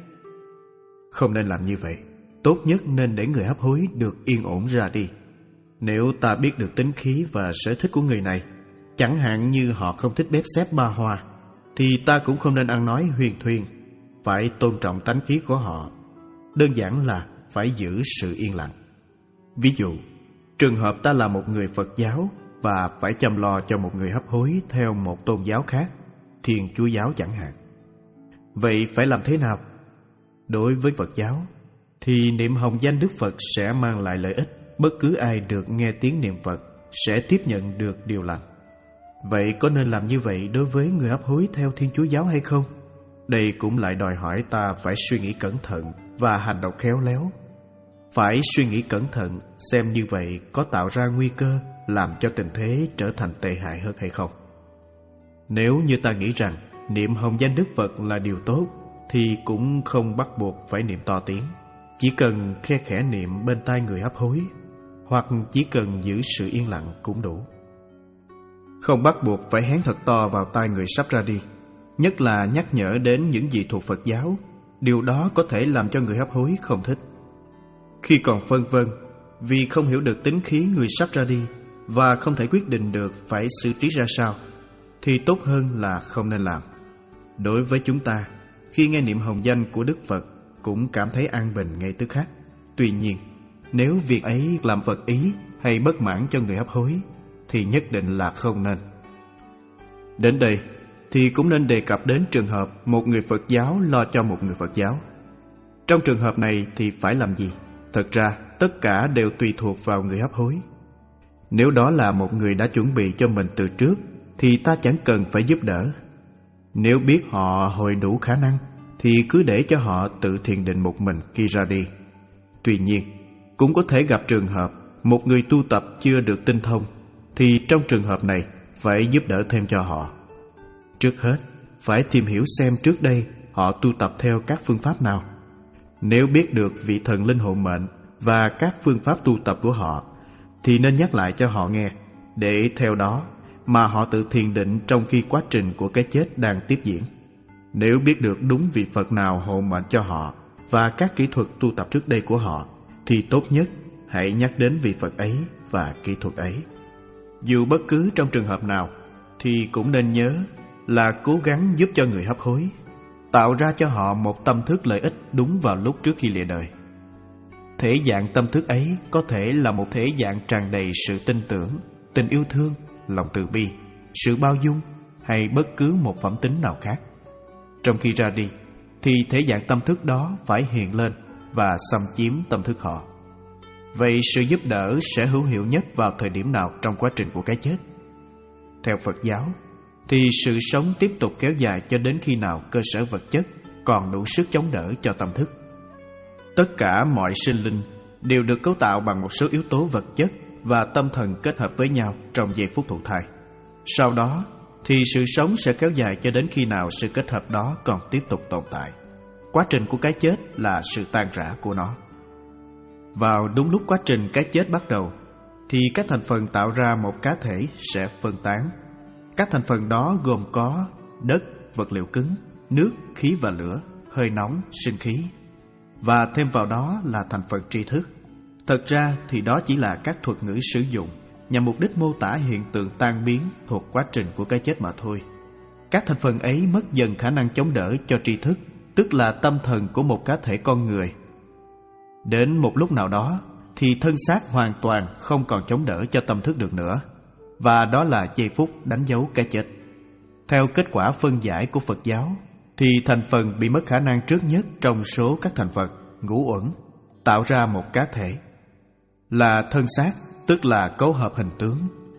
Không nên làm như vậy. Tốt nhất nên để người hấp hối được yên ổn ra đi. Nếu ta biết được tính khí và sở thích của người này, chẳng hạn như họ không thích bếp xếp ba hoa, thì ta cũng không nên ăn nói huyền thuyên. Phải tôn trọng tánh khí của họ. Đơn giản là phải giữ sự yên lặng. Ví dụ, trường hợp ta là một người Phật giáo và phải chăm lo cho một người hấp hối theo một tôn giáo khác, Thiên Chúa giáo chẳng hạn. Vậy phải làm thế nào? Đối với Phật giáo thì niệm hồng danh Đức Phật sẽ mang lại lợi ích. Bất cứ ai được nghe tiếng niệm Phật sẽ tiếp nhận được điều lành. Vậy có nên làm như vậy đối với người hấp hối theo Thiên Chúa giáo hay không? Đây cũng lại đòi hỏi ta phải suy nghĩ cẩn thận và hành động khéo léo. Phải suy nghĩ cẩn thận xem như vậy có tạo ra nguy cơ làm cho tình thế trở thành tệ hại hơn hay không. Nếu như ta nghĩ rằng niệm hồng danh Đức Phật là điều tốt thì cũng không bắt buộc phải niệm to tiếng. Chỉ cần khe khẽ niệm bên tai người hấp hối, hoặc chỉ cần giữ sự yên lặng cũng đủ. Không bắt buộc phải hét thật to vào tai người sắp ra đi, nhất là nhắc nhở đến những gì thuộc Phật giáo. Điều đó có thể làm cho người hấp hối không thích. Khi còn phân vân vì không hiểu được tính khí người sắp ra đi và không thể quyết định được phải xử trí ra sao, thì tốt hơn là không nên làm. Đối với chúng ta, khi nghe niệm hồng danh của Đức Phật cũng cảm thấy an bình ngay tức khắc. Tuy nhiên, nếu việc ấy làm Phật ý hay bất mãn cho người hấp hối thì nhất định là không nên. Đến đây thì cũng nên đề cập đến trường hợp một người Phật giáo lo cho một người Phật giáo. Trong trường hợp này thì phải làm gì? Thật ra tất cả đều tùy thuộc vào người hấp hối. Nếu đó là một người đã chuẩn bị cho mình từ trước thì ta chẳng cần phải giúp đỡ. Nếu biết họ hồi đủ khả năng thì cứ để cho họ tự thiền định một mình khi ra đi. Tuy nhiên, cũng có thể gặp trường hợp một người tu tập chưa được tinh thông, thì trong trường hợp này phải giúp đỡ thêm cho họ. Trước hết, phải tìm hiểu xem trước đây họ tu tập theo các phương pháp nào. Nếu biết được vị thần linh hộ mệnh và các phương pháp tu tập của họ, thì nên nhắc lại cho họ nghe, để theo đó mà họ tự thiền định trong khi quá trình của cái chết đang tiếp diễn. Nếu biết được đúng vị Phật nào hộ mệnh cho họ và các kỹ thuật tu tập trước đây của họ, thì tốt nhất hãy nhắc đến vị Phật ấy và kỹ thuật ấy. Dù bất cứ trong trường hợp nào, thì cũng nên nhớ là cố gắng giúp cho người hấp hối, tạo ra cho họ một tâm thức lợi ích đúng vào lúc trước khi lìa đời. Thể dạng tâm thức ấy có thể là một thể dạng tràn đầy sự tin tưởng, tình yêu thương, lòng từ bi, sự bao dung hay bất cứ một phẩm tính nào khác. Trong khi ra đi, thì thể dạng tâm thức đó phải hiện lên và xâm chiếm tâm thức họ. Vậy sự giúp đỡ sẽ hữu hiệu nhất vào thời điểm nào trong quá trình của cái chết? Theo Phật giáo, thì sự sống tiếp tục kéo dài cho đến khi nào cơ sở vật chất còn đủ sức chống đỡ cho tâm thức. Tất cả mọi sinh linh đều được cấu tạo bằng một số yếu tố vật chất và tâm thần kết hợp với nhau trong giây phút thụ thai. Sau đó thì sự sống sẽ kéo dài cho đến khi nào sự kết hợp đó còn tiếp tục tồn tại. Quá trình của cái chết là sự tan rã của nó. Vào đúng lúc quá trình cái chết bắt đầu, thì các thành phần tạo ra một cá thể sẽ phân tán. Các thành phần đó gồm có đất, vật liệu cứng, nước, khí và lửa, hơi nóng, sinh khí. Và thêm vào đó là thành phần tri thức. Thật ra thì đó chỉ là các thuật ngữ sử dụng nhằm mục đích mô tả hiện tượng tan biến thuộc quá trình của cái chết mà thôi. Các thành phần ấy mất dần khả năng chống đỡ cho tri thức, tức là tâm thần của một cá thể con người. Đến một lúc nào đó thì thân xác hoàn toàn không còn chống đỡ cho tâm thức được nữa, và đó là giây phút đánh dấu cái chết. Theo kết quả phân giải của Phật giáo, thì thành phần bị mất khả năng trước nhất trong số các thành phần ngũ uẩn tạo ra một cá thể là thân xác, tức là cấu hợp hình tướng.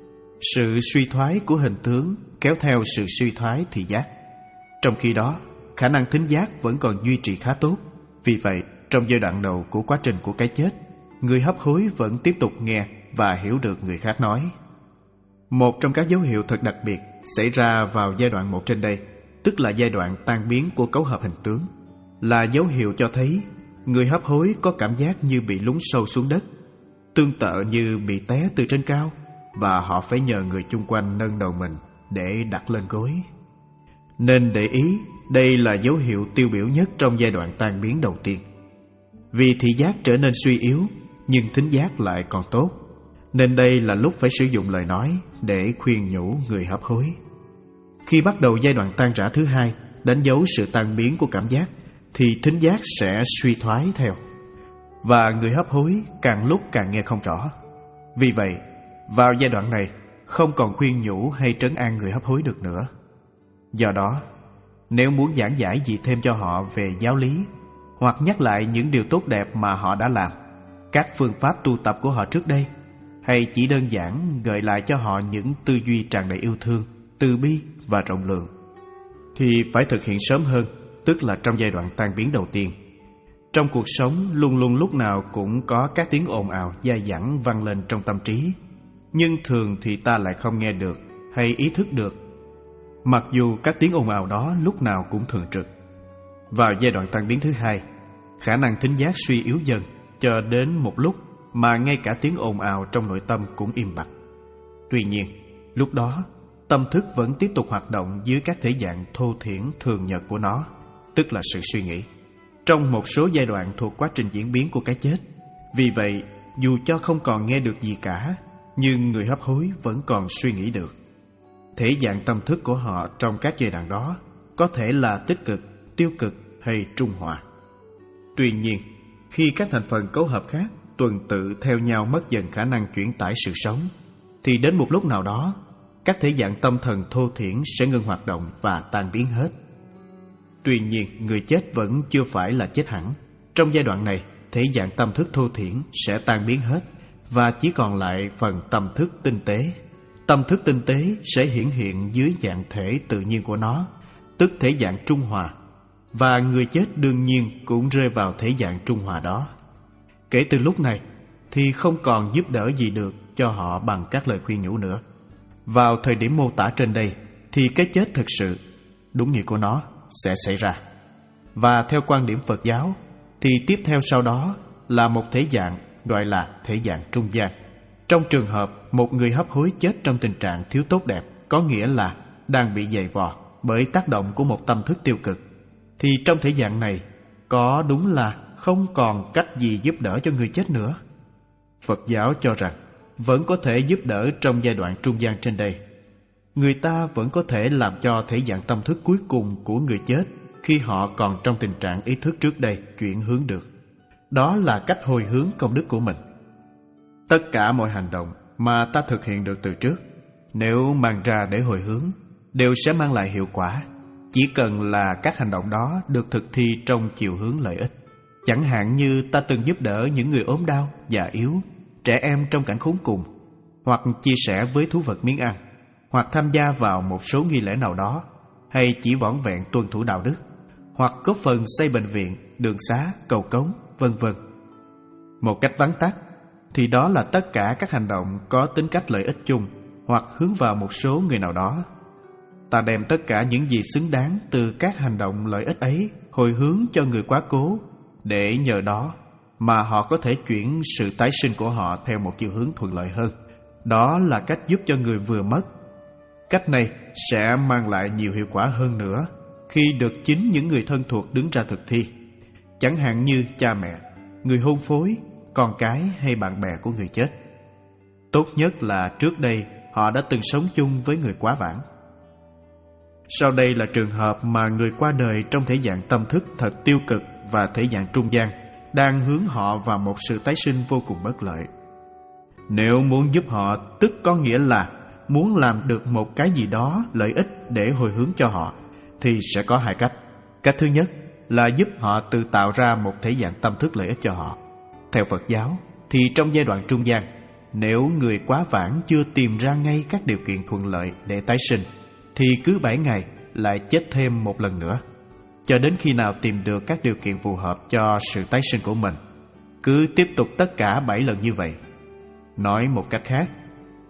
Sự suy thoái của hình tướng kéo theo sự suy thoái thị giác. Trong khi đó, khả năng thính giác vẫn còn duy trì khá tốt. Vì vậy, trong giai đoạn đầu của quá trình của cái chết, người hấp hối vẫn tiếp tục nghe và hiểu được người khác nói. Một trong các dấu hiệu thật đặc biệt xảy ra vào giai đoạn một trên đây, tức là giai đoạn tan biến của cấu hợp hình tướng, là dấu hiệu cho thấy người hấp hối có cảm giác như bị lún sâu xuống đất, tương tự như bị té từ trên cao, và họ phải nhờ người chung quanh nâng đầu mình để đặt lên gối. Nên để ý, đây là dấu hiệu tiêu biểu nhất trong giai đoạn tan biến đầu tiên. Vì thị giác trở nên suy yếu, nhưng thính giác lại còn tốt, nên đây là lúc phải sử dụng lời nói để khuyên nhủ người hấp hối. Khi bắt đầu giai đoạn tan rã thứ hai, đánh dấu sự tan biến của cảm giác, thì thính giác sẽ suy thoái theo, và người hấp hối càng lúc càng nghe không rõ. Vì vậy, vào giai đoạn này, không còn khuyên nhủ hay trấn an người hấp hối được nữa. Do đó, nếu muốn giảng giải gì thêm cho họ về giáo lý, hoặc nhắc lại những điều tốt đẹp mà họ đã làm, các phương pháp tu tập của họ trước đây, hay chỉ đơn giản gợi lại cho họ những tư duy tràn đầy yêu thương, từ bi và rộng lượng, thì phải thực hiện sớm hơn, tức là trong giai đoạn tan biến đầu tiên. Trong cuộc sống luôn luôn lúc nào cũng có các tiếng ồn ào dai dẳng vang lên trong tâm trí, nhưng thường thì ta lại không nghe được hay ý thức được, mặc dù các tiếng ồn ào đó lúc nào cũng thường trực. Vào giai đoạn tan biến thứ hai, khả năng thính giác suy yếu dần cho đến một lúc mà ngay cả tiếng ồn ào trong nội tâm cũng im bặt. Tuy nhiên, lúc đó tâm thức vẫn tiếp tục hoạt động dưới các thể dạng thô thiển thường nhật của nó, tức là sự suy nghĩ, trong một số giai đoạn thuộc quá trình diễn biến của cái chết. Vì vậy, dù cho không còn nghe được gì cả, nhưng người hấp hối vẫn còn suy nghĩ được. Thể dạng tâm thức của họ trong các giai đoạn đó có thể là tích cực, tiêu cực hay trung hòa. Tuy nhiên, khi các thành phần cấu hợp khác tuần tự theo nhau mất dần khả năng chuyển tải sự sống, thì đến một lúc nào đó, các thể dạng tâm thần thô thiển sẽ ngừng hoạt động và tan biến hết. Tuy nhiên, người chết vẫn chưa phải là chết hẳn. Trong giai đoạn này, thể dạng tâm thức thô thiển sẽ tan biến hết và chỉ còn lại phần tâm thức tinh tế. Tâm thức tinh tế sẽ hiển hiện dưới dạng thể tự nhiên của nó, tức thể dạng trung hòa, và người chết đương nhiên cũng rơi vào thể dạng trung hòa đó. Kể từ lúc này thì không còn giúp đỡ gì được cho họ bằng các lời khuyên nhủ nữa. Vào thời điểm mô tả trên đây thì cái chết thực sự, đúng nghĩa của nó, sẽ xảy ra. Và theo quan điểm Phật giáo thì tiếp theo sau đó là một thể dạng gọi là thể dạng trung gian. Trong trường hợp một người hấp hối chết trong tình trạng thiếu tốt đẹp, có nghĩa là đang bị dày vò bởi tác động của một tâm thức tiêu cực, thì trong thể dạng này có đúng là không còn cách gì giúp đỡ cho người chết nữa. Phật giáo cho rằng vẫn có thể giúp đỡ trong giai đoạn trung gian trên đây. Người ta vẫn có thể làm cho thể dạng tâm thức cuối cùng của người chết, khi họ còn trong tình trạng ý thức trước đây, chuyển hướng được. Đó là cách hồi hướng công đức của mình. Tất cả mọi hành động mà ta thực hiện được từ trước, nếu mang ra để hồi hướng, đều sẽ mang lại hiệu quả, chỉ cần là các hành động đó được thực thi trong chiều hướng lợi ích. Chẳng hạn như ta từng giúp đỡ những người ốm đau, già yếu, trẻ em trong cảnh khốn cùng, hoặc chia sẻ với thú vật miếng ăn, hoặc tham gia vào một số nghi lễ nào đó, hay chỉ vỏn vẹn tuân thủ đạo đức, hoặc góp phần xây bệnh viện, đường xá, cầu cống, vân vân. Một cách vắn tắt thì đó là tất cả các hành động có tính cách lợi ích chung hoặc hướng vào một số người nào đó. Ta đem tất cả những gì xứng đáng từ các hành động lợi ích ấy hồi hướng cho người quá cố, để nhờ đó mà họ có thể chuyển sự tái sinh của họ theo một chiều hướng thuận lợi hơn. Đó là cách giúp cho người vừa mất. Cách này sẽ mang lại nhiều hiệu quả hơn nữa khi được chính những người thân thuộc đứng ra thực thi, chẳng hạn như cha mẹ, người hôn phối, con cái hay bạn bè của người chết. Tốt nhất là trước đây họ đã từng sống chung với người quá vãng. Sau đây là trường hợp mà người qua đời trong thể dạng tâm thức thật tiêu cực và thể dạng trung gian đang hướng họ vào một sự tái sinh vô cùng bất lợi. Nếu muốn giúp họ, tức có nghĩa là muốn làm được một cái gì đó lợi ích để hồi hướng cho họ, thì sẽ có hai cách. Cách thứ nhất là giúp họ tự tạo ra một thể dạng tâm thức lợi ích cho họ. Theo Phật giáo thì trong giai đoạn trung gian, nếu người quá vãng chưa tìm ra ngay các điều kiện thuận lợi để tái sinh, thì cứ bảy ngày lại chết thêm một lần nữa, cho đến khi nào tìm được các điều kiện phù hợp cho sự tái sinh của mình. Cứ tiếp tục tất cả bảy lần như vậy. Nói một cách khác,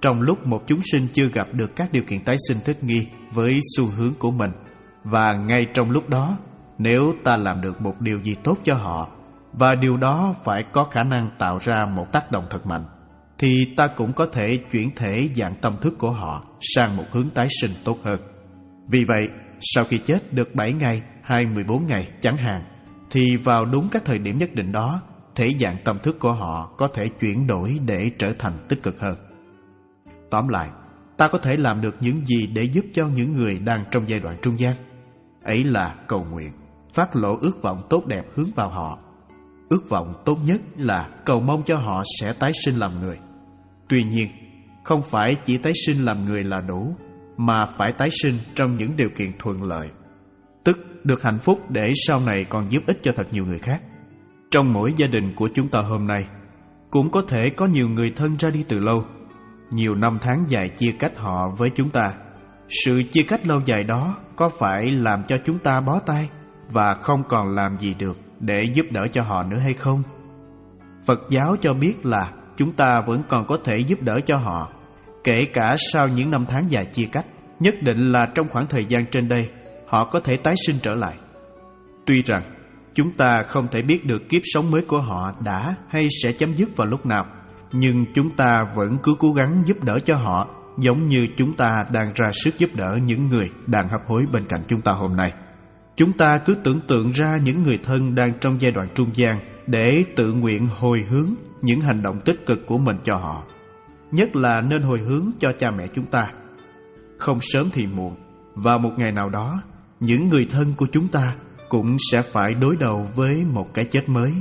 trong lúc một chúng sinh chưa gặp được các điều kiện tái sinh thích nghi với xu hướng của mình. Và ngay trong lúc đó, nếu ta làm được một điều gì tốt cho họ, và điều đó phải có khả năng tạo ra một tác động thật mạnh, thì ta cũng có thể chuyển thể dạng tâm thức của họ sang một hướng tái sinh tốt hơn. Vì vậy, sau khi chết được bảy ngày hay mười bốn ngày chẳng hạn, thì vào đúng các thời điểm nhất định đó, thể dạng tâm thức của họ có thể chuyển đổi để trở thành tích cực hơn. Tóm lại, ta có thể làm được những gì để giúp cho những người đang trong giai đoạn trung gian? Ấy là cầu nguyện, phát lộ ước vọng tốt đẹp hướng vào họ. Ước vọng tốt nhất là cầu mong cho họ sẽ tái sinh làm người. Tuy nhiên, không phải chỉ tái sinh làm người là đủ, mà phải tái sinh trong những điều kiện thuận lợi, tức được hạnh phúc để sau này còn giúp ích cho thật nhiều người khác. Trong mỗi gia đình của chúng ta hôm nay, cũng có thể có nhiều người thân ra đi từ lâu. Nhiều năm tháng dài chia cách họ với chúng ta. Sự chia cách lâu dài đó có phải làm cho chúng ta bó tay và không còn làm gì được để giúp đỡ cho họ nữa hay không? Phật giáo cho biết là chúng ta vẫn còn có thể giúp đỡ cho họ, kể cả sau những năm tháng dài chia cách. Nhất định là trong khoảng thời gian trên đây, họ có thể tái sinh trở lại. Tuy rằng chúng ta không thể biết được kiếp sống mới của họ đã hay sẽ chấm dứt vào lúc nào, nhưng chúng ta vẫn cứ cố gắng giúp đỡ cho họ, giống như chúng ta đang ra sức giúp đỡ những người đang hấp hối bên cạnh chúng ta hôm nay. Chúng ta cứ tưởng tượng ra những người thân đang trong giai đoạn trung gian để tự nguyện hồi hướng những hành động tích cực của mình cho họ. Nhất là nên hồi hướng cho cha mẹ chúng ta. Không sớm thì muộn, vào một ngày nào đó, những người thân của chúng ta cũng sẽ phải đối đầu với một cái chết mới.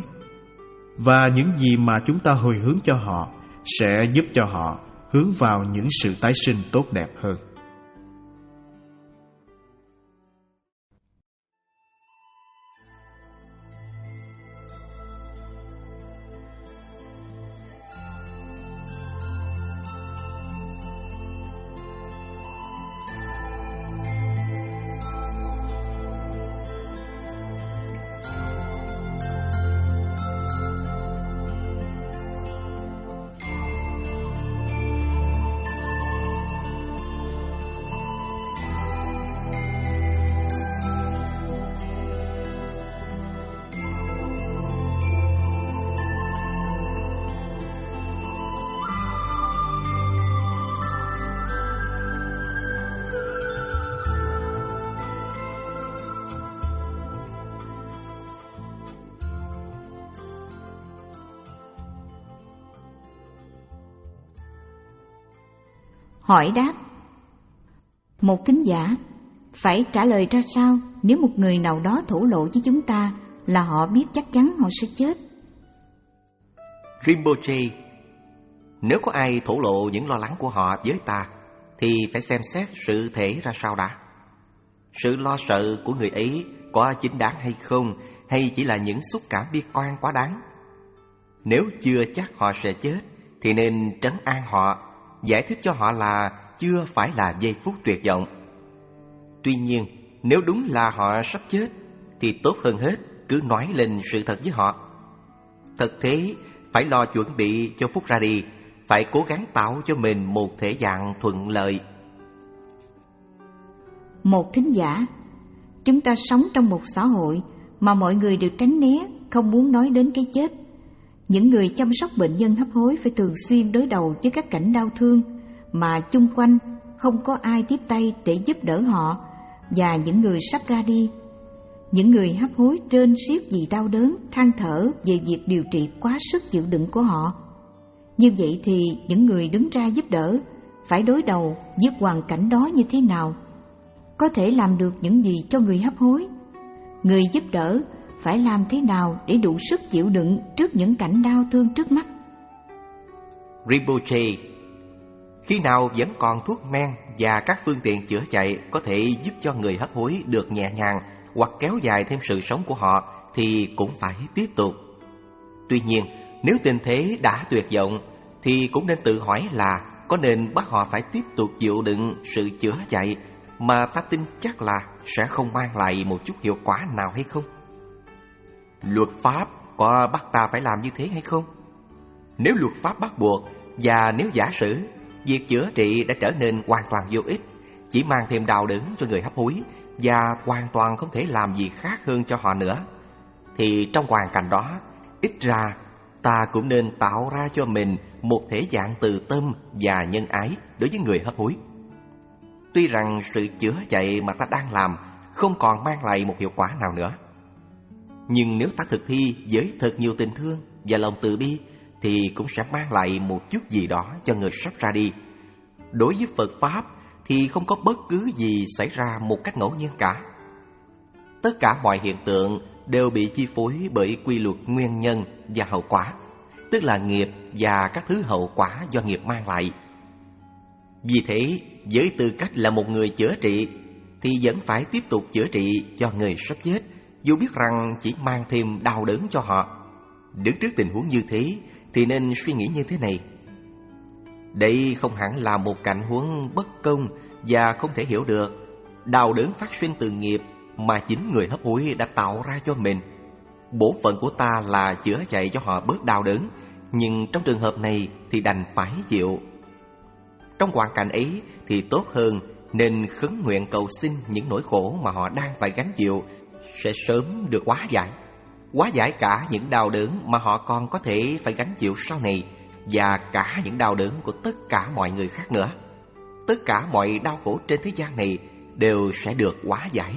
Và những gì mà chúng ta hồi hướng cho họ sẽ giúp cho họ hướng vào những sự tái sinh tốt đẹp hơn. Hỏi đáp. Một thính giả: phải trả lời ra sao nếu một người nào đó thổ lộ với chúng ta là họ biết chắc chắn họ sẽ chết? Rinpoche: nếu có ai thổ lộ những lo lắng của họ với ta thì phải xem xét sự thể ra sao đã. Sự lo sợ của người ấy có chính đáng hay không, hay chỉ là những xúc cảm bi quan quá đáng. Nếu chưa chắc họ sẽ chết thì nên trấn an họ, giải thích cho họ là chưa phải là giây phút tuyệt vọng. Tuy nhiên, nếu đúng là họ sắp chết thì tốt hơn hết cứ nói lên sự thật với họ. Thật thế, phải lo chuẩn bị cho phút ra đi, phải cố gắng tạo cho mình một thể dạng thuận lợi. Một thính giả: chúng ta sống trong một xã hội mà mọi người đều tránh né, không muốn nói đến cái chết. Những người chăm sóc bệnh nhân hấp hối phải thường xuyên đối đầu với các cảnh đau thương mà chung quanh không có ai tiếp tay để giúp đỡ họ và những người sắp ra đi. Những người hấp hối trên xiết vì đau đớn, than thở về việc điều trị quá sức chịu đựng của họ. Như vậy thì những người đứng ra giúp đỡ phải đối đầu với hoàn cảnh đó như thế nào? Có thể làm được những gì cho người hấp hối? Người giúp đỡ phải làm thế nào để đủ sức chịu đựng trước những cảnh đau thương trước mắt? Rinpoche: khi nào vẫn còn thuốc men và các phương tiện chữa chạy có thể giúp cho người hấp hối được nhẹ nhàng hoặc kéo dài thêm sự sống của họ thì cũng phải tiếp tục. Tuy nhiên, nếu tình thế đã tuyệt vọng thì cũng nên tự hỏi là có nên bắt họ phải tiếp tục chịu đựng sự chữa chạy mà ta tin chắc là sẽ không mang lại một chút hiệu quả nào hay không? Luật pháp có bắt ta phải làm như thế hay không? Nếu luật pháp bắt buộc, và nếu giả sử việc chữa trị đã trở nên hoàn toàn vô ích, chỉ mang thêm đau đớn cho người hấp hối và hoàn toàn không thể làm gì khác hơn cho họ nữa. Thì trong hoàn cảnh đó, ít ra ta cũng nên tạo ra cho mình một thể dạng từ tâm và nhân ái đối với người hấp hối. Tuy rằng sự chữa chạy mà ta đang làm không còn mang lại một hiệu quả nào nữa, nhưng nếu ta thực thi với thật nhiều tình thương và lòng từ bi thì cũng sẽ mang lại một chút gì đó cho người sắp ra đi. Đối với Phật Pháp thì không có bất cứ gì xảy ra một cách ngẫu nhiên cả. Tất cả mọi hiện tượng đều bị chi phối bởi quy luật nguyên nhân và hậu quả, tức là nghiệp và các thứ hậu quả do nghiệp mang lại. Vì thế, với tư cách là một người chữa trị thì vẫn phải tiếp tục chữa trị cho người sắp chết, dù biết rằng chỉ mang thêm đau đớn cho họ. Đứng trước tình huống như thế thì nên suy nghĩ như thế này: đây không hẳn là một cảnh huống bất công và không thể hiểu được. Đau đớn phát sinh từ nghiệp mà chính người hấp hối đã tạo ra cho mình. Bổn phận của ta là chữa chạy cho họ bớt đau đớn, nhưng trong trường hợp này thì đành phải chịu. Trong hoàn cảnh ấy thì tốt hơn nên khấn nguyện cầu xin những nỗi khổ mà họ đang phải gánh chịu sẽ sớm được hóa giải. Hóa giải cả những đau đớn mà họ còn có thể phải gánh chịu sau này, và cả những đau đớn của tất cả mọi người khác nữa. Tất cả mọi đau khổ trên thế gian này đều sẽ được hóa giải.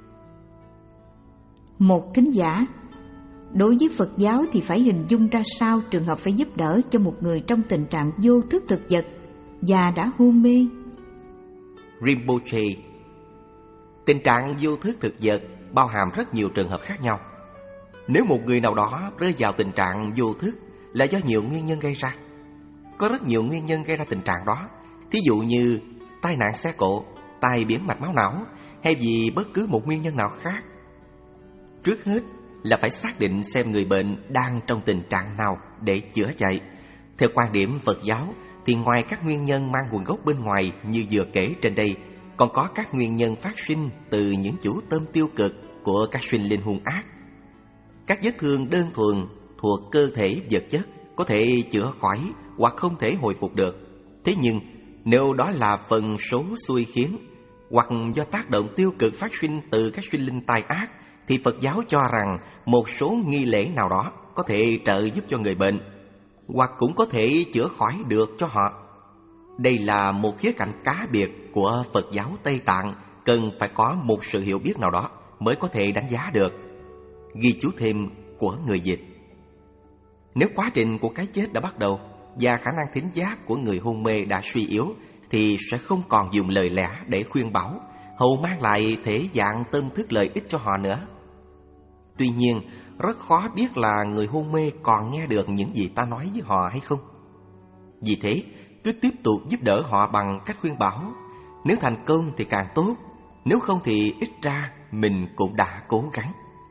Một thính giả: đối với Phật giáo thì phải hình dung ra sao trường hợp phải giúp đỡ cho một người trong tình trạng vô thức thực vật và đã hôn mê? Rinpoche: tình trạng vô thức thực vật bao hàm rất nhiều trường hợp khác nhau. Nếu một người nào đó rơi vào tình trạng vô thức là do nhiều nguyên nhân gây ra. Có rất nhiều nguyên nhân gây ra tình trạng đó, thí dụ như tai nạn xe cộ, tai biến mạch máu não, hay vì bất cứ một nguyên nhân nào khác. Trước hết là phải xác định xem người bệnh đang trong tình trạng nào để chữa chạy. Theo quan điểm Phật giáo thì ngoài các nguyên nhân mang nguồn gốc bên ngoài như vừa kể trên đây, còn có các nguyên nhân phát sinh từ những chủ tâm tiêu cực của các sinh linh hung ác. Các vết thương đơn thuần thuộc cơ thể vật chất có thể chữa khỏi hoặc không thể hồi phục được. Thế nhưng nếu đó là phần số xui khiến hoặc do tác động tiêu cực phát sinh từ các sinh linh tai ác, thì Phật giáo cho rằng một số nghi lễ nào đó có thể trợ giúp cho người bệnh, hoặc cũng có thể chữa khỏi được cho họ. Đây là một khía cạnh cá biệt của Phật giáo Tây Tạng, cần phải có một sự hiểu biết nào đó mới có thể đánh giá được. Ghi chú thêm của người dịch: nếu quá trình của cái chết đã bắt đầu và khả năng thính giác của người hôn mê đã suy yếu, thì sẽ không còn dùng lời lẽ để khuyên bảo, hầu mang lại thể dạng tâm thức lợi ích cho họ nữa. Tuy nhiên, rất khó biết là người hôn mê còn nghe được những gì ta nói với họ hay không. Vì thế, cứ tiếp tục giúp đỡ họ bằng cách khuyên bảo. Nếu thành công thì càng tốt, nếu không thì ít ra mình cũng đã cố gắng.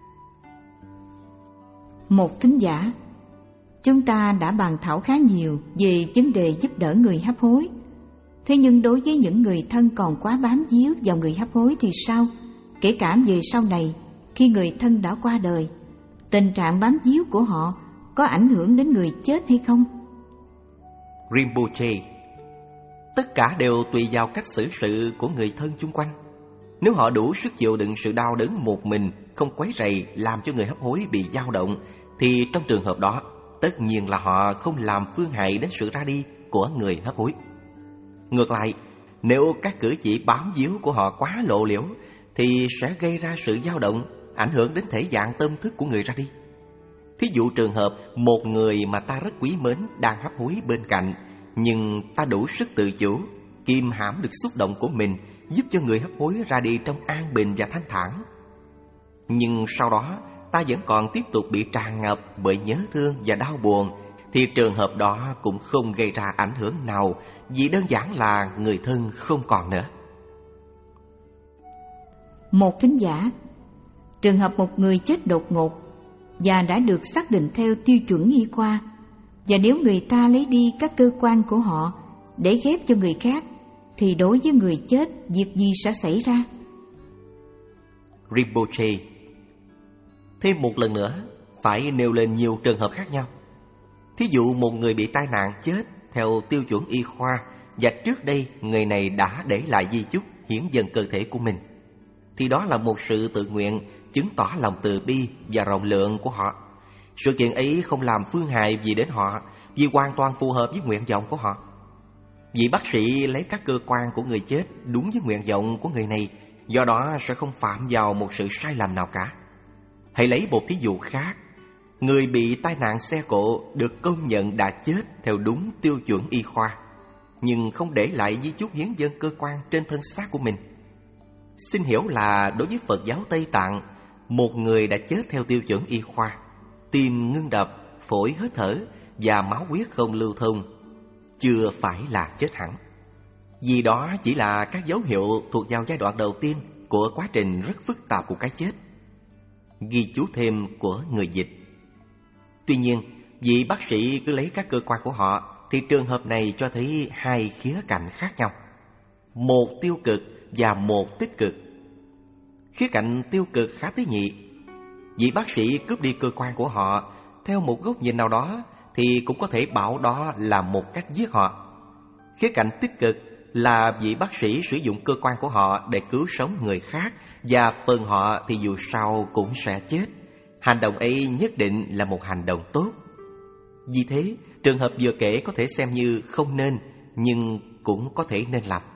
Một thính giả: chúng ta đã bàn thảo khá nhiều về vấn đề giúp đỡ người hấp hối. Thế nhưng đối với những người thân còn quá bám víu vào người hấp hối thì sao? Kể cả về sau này, khi người thân đã qua đời, tình trạng bám víu của họ có ảnh hưởng đến người chết hay không? Rinpoche: tất cả đều tùy vào cách xử sự của người thân chung quanh. Nếu họ đủ sức chịu đựng sự đau đớn một mình, không quấy rầy làm cho người hấp hối bị dao động, thì trong trường hợp đó tất nhiên là họ không làm phương hại đến sự ra đi của người hấp hối. Ngược lại, nếu các cử chỉ bám víu của họ quá lộ liễu thì sẽ gây ra sự dao động, ảnh hưởng đến thể dạng tâm thức của người ra đi. Thí dụ trường hợp một người mà ta rất quý mến đang hấp hối bên cạnh, nhưng ta đủ sức tự chủ, kiềm hãm được xúc động của mình, giúp cho người hấp hối ra đi trong an bình và thanh thản. Nhưng sau đó ta vẫn còn tiếp tục bị tràn ngập bởi nhớ thương và đau buồn, thì trường hợp đó cũng không gây ra ảnh hưởng nào, vì đơn giản là người thân không còn nữa. Một thính giả: trường hợp một người chết đột ngột và đã được xác định theo tiêu chuẩn y khoa, và nếu người ta lấy đi các cơ quan của họ để ghép cho người khác, thì đối với người chết việc gì sẽ xảy ra? Rinpoche: thêm một lần nữa phải nêu lên nhiều trường hợp khác nhau. Thí dụ một người bị tai nạn chết theo tiêu chuẩn y khoa và trước đây người này đã để lại di chúc hiến dâng cơ thể của mình, thì đó là một sự tự nguyện chứng tỏ lòng từ bi và rộng lượng của họ. Sự kiện ấy không làm phương hại gì đến họ, vì hoàn toàn phù hợp với nguyện vọng của họ. Vị bác sĩ lấy các cơ quan của người chết đúng với nguyện vọng của người này, do đó sẽ không phạm vào một sự sai lầm nào cả. Hãy lấy một thí dụ khác. Người bị tai nạn xe cộ được công nhận đã chết theo đúng tiêu chuẩn y khoa, nhưng không để lại di chúc hiến dâng cơ quan trên thân xác của mình. Xin hiểu là đối với Phật giáo Tây Tạng, một người đã chết theo tiêu chuẩn y khoa, tim ngưng đập, phổi hết thở và máu huyết không lưu thông, chưa phải là chết hẳn. Vì đó chỉ là các dấu hiệu thuộc vào giai đoạn đầu tiên của quá trình rất phức tạp của cái chết. Ghi chú thêm của người dịch. Tuy nhiên, vị bác sĩ cứ lấy các cơ quan của họ, thì trường hợp này cho thấy hai khía cạnh khác nhau, một tiêu cực và một tích cực. Khía cạnh tiêu cực khá tế nhị. Vị bác sĩ cướp đi cơ quan của họ, theo một góc nhìn nào đó thì cũng có thể bảo đó là một cách giết họ. Khía cạnh tích cực là vị bác sĩ sử dụng cơ quan của họ để cứu sống người khác, và phần họ thì dù sao cũng sẽ chết. Hành động ấy nhất định là một hành động tốt. Vì thế, trường hợp vừa kể có thể xem như không nên, nhưng cũng có thể nên làm.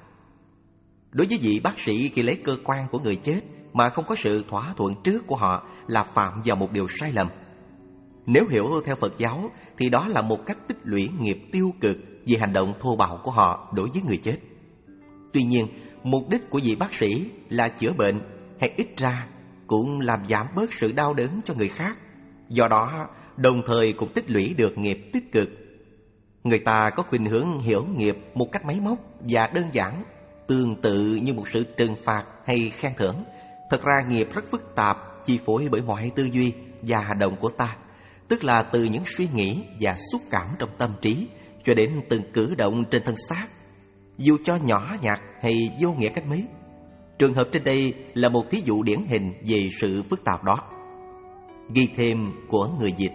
Đối với vị bác sĩ khi lấy cơ quan của người chết mà không có sự thỏa thuận trước của họ là phạm vào một điều sai lầm. Nếu hiểu theo Phật giáo thì đó là một cách tích lũy nghiệp tiêu cực vì hành động thô bạo của họ đối với người chết. Tuy nhiên, mục đích của vị bác sĩ là chữa bệnh, hay ít ra cũng làm giảm bớt sự đau đớn cho người khác. Do đó, đồng thời cũng tích lũy được nghiệp tích cực. Người ta có khuynh hướng hiểu nghiệp một cách máy móc và đơn giản, tương tự như một sự trừng phạt hay khen thưởng. Thật ra nghiệp rất phức tạp, chi phối bởi mọi tư duy và hành động của ta, tức là từ những suy nghĩ và xúc cảm trong tâm trí cho đến từng cử động trên thân xác, dù cho nhỏ nhặt hay vô nghĩa cách mấy. Trường hợp trên đây là một thí dụ điển hình về sự phức tạp đó. Ghi thêm của người dịch.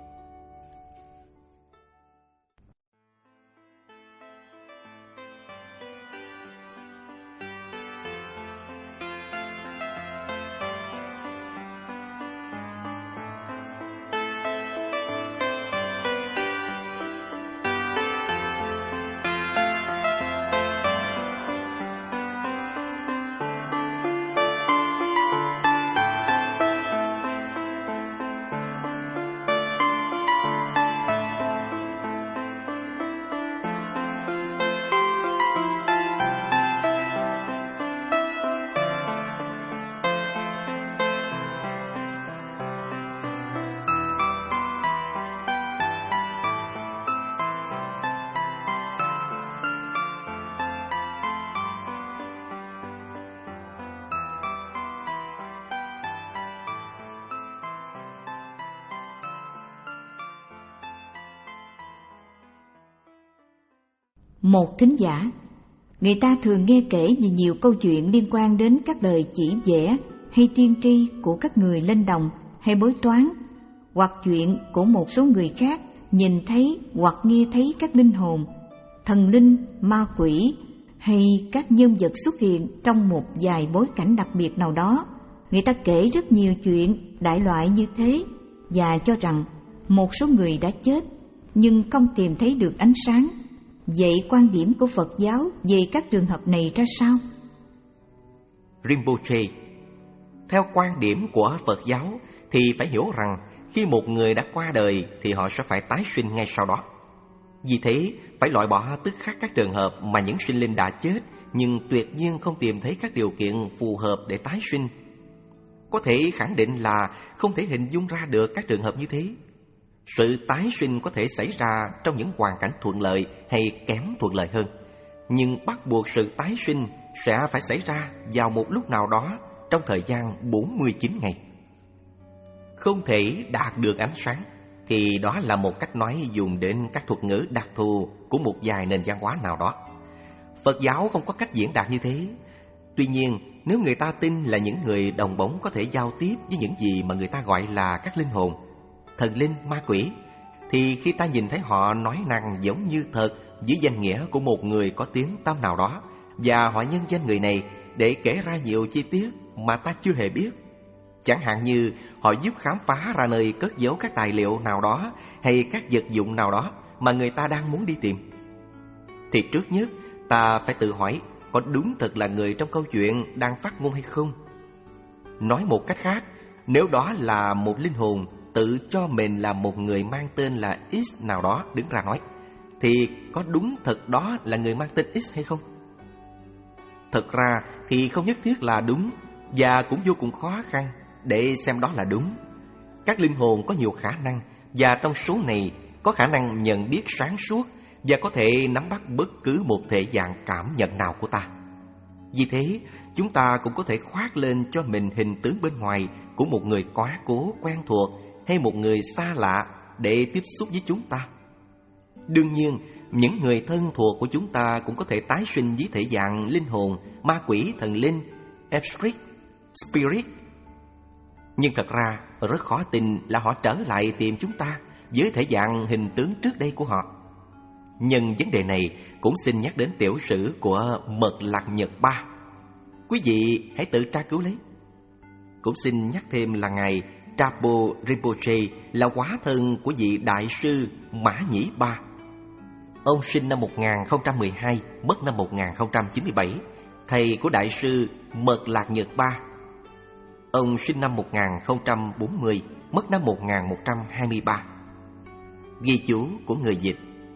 Một thính giả, người ta thường nghe kể về nhiều câu chuyện liên quan đến các lời chỉ vẽ hay tiên tri của các người lên đồng hay bói toán, hoặc chuyện của một số người khác nhìn thấy hoặc nghe thấy các linh hồn, thần linh, ma quỷ hay các nhân vật xuất hiện trong một vài bối cảnh đặc biệt nào đó. Người ta kể rất nhiều chuyện đại loại như thế và cho rằng một số người đã chết nhưng không tìm thấy được ánh sáng. Vậy quan điểm của Phật giáo về các trường hợp này ra sao? Rinpoche: theo quan điểm của Phật giáo thì phải hiểu rằng khi một người đã qua đời thì họ sẽ phải tái sinh ngay sau đó. Vì thế, phải loại bỏ tức khắc các trường hợp mà những sinh linh đã chết nhưng tuyệt nhiên không tìm thấy các điều kiện phù hợp để tái sinh. Có thể khẳng định là không thể hình dung ra được các trường hợp như thế. Sự tái sinh có thể xảy ra trong những hoàn cảnh thuận lợi hay kém thuận lợi hơn, nhưng bắt buộc sự tái sinh sẽ phải xảy ra vào một lúc nào đó trong thời gian bốn mươi chín ngày. Không thể đạt được ánh sáng thì đó là một cách nói dùng đến các thuật ngữ đặc thù của một vài nền văn hóa nào đó. Phật giáo không có cách diễn đạt như thế. Tuy nhiên, nếu người ta tin là những người đồng bóng có thể giao tiếp với những gì mà người ta gọi là các linh hồn, thần linh, ma quỷ, thì khi ta nhìn thấy họ nói năng giống như thật dưới danh nghĩa của một người có tiếng tăm nào đó, và họ nhân danh người này để kể ra nhiều chi tiết mà ta chưa hề biết. Chẳng hạn như họ giúp khám phá ra nơi cất giấu các tài liệu nào đó hay các vật dụng nào đó mà người ta đang muốn đi tìm. Thì trước nhất ta phải tự hỏi có đúng thật là người trong câu chuyện đang phát ngôn hay không. Nói một cách khác, nếu đó là một linh hồn tự cho mình là một người mang tên là X nào đó đứng ra nói, thì có đúng thật đó là người mang tên X hay không? Thật ra thì không nhất thiết là đúng, và cũng vô cùng khó khăn để xem đó là đúng. Các linh hồn có nhiều khả năng, và trong số này có khả năng nhận biết sáng suốt và có thể nắm bắt bất cứ một thể dạng cảm nhận nào của ta. Vì thế, chúng ta cũng có thể khoác lên cho mình hình tướng bên ngoài của một người quá cố quen thuộc hay một người xa lạ để tiếp xúc với chúng ta. Đương nhiên, những người thân thuộc của chúng ta cũng có thể tái sinh với thể dạng linh hồn, ma quỷ, thần linh, abstract, spirit. Nhưng thật ra, rất khó tin là họ trở lại tìm chúng ta với thể dạng hình tướng trước đây của họ. Nhân vấn đề này cũng xin nhắc đến tiểu sử của Mật Lạc Nhật Ba. Quý vị hãy tự tra cứu lấy. Cũng xin nhắc thêm là Ngài Trapo Rinpoche là hóa thân của vị Đại sư Mã Nhĩ Ba. Ông sinh năm một nghìn không trăm mười hai, mất năm một nghìn không trăm chín mươi bảy, thầy của Đại sư Mật Lạc Nhật Ba. Ông sinh năm một nghìn không trăm bốn mươi, mất năm một nghìn một trăm hai mươi ba. Ghi chú của người dịch.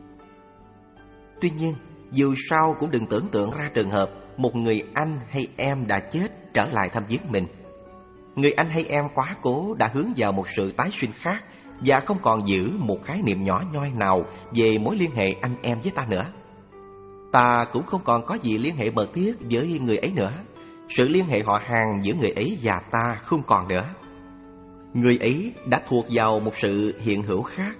Tuy nhiên, dù sao cũng đừng tưởng tượng ra trường hợp một người anh hay em đã chết trở lại thăm viếng mình. Người anh hay em quá cố đã hướng vào một sự tái sinh khác và không còn giữ một khái niệm nhỏ nhoi nào về mối liên hệ anh em với ta nữa. Ta cũng không còn có gì liên hệ mật thiết với người ấy nữa. Sự liên hệ họ hàng giữa người ấy và ta không còn nữa. Người ấy đã thuộc vào một sự hiện hữu khác.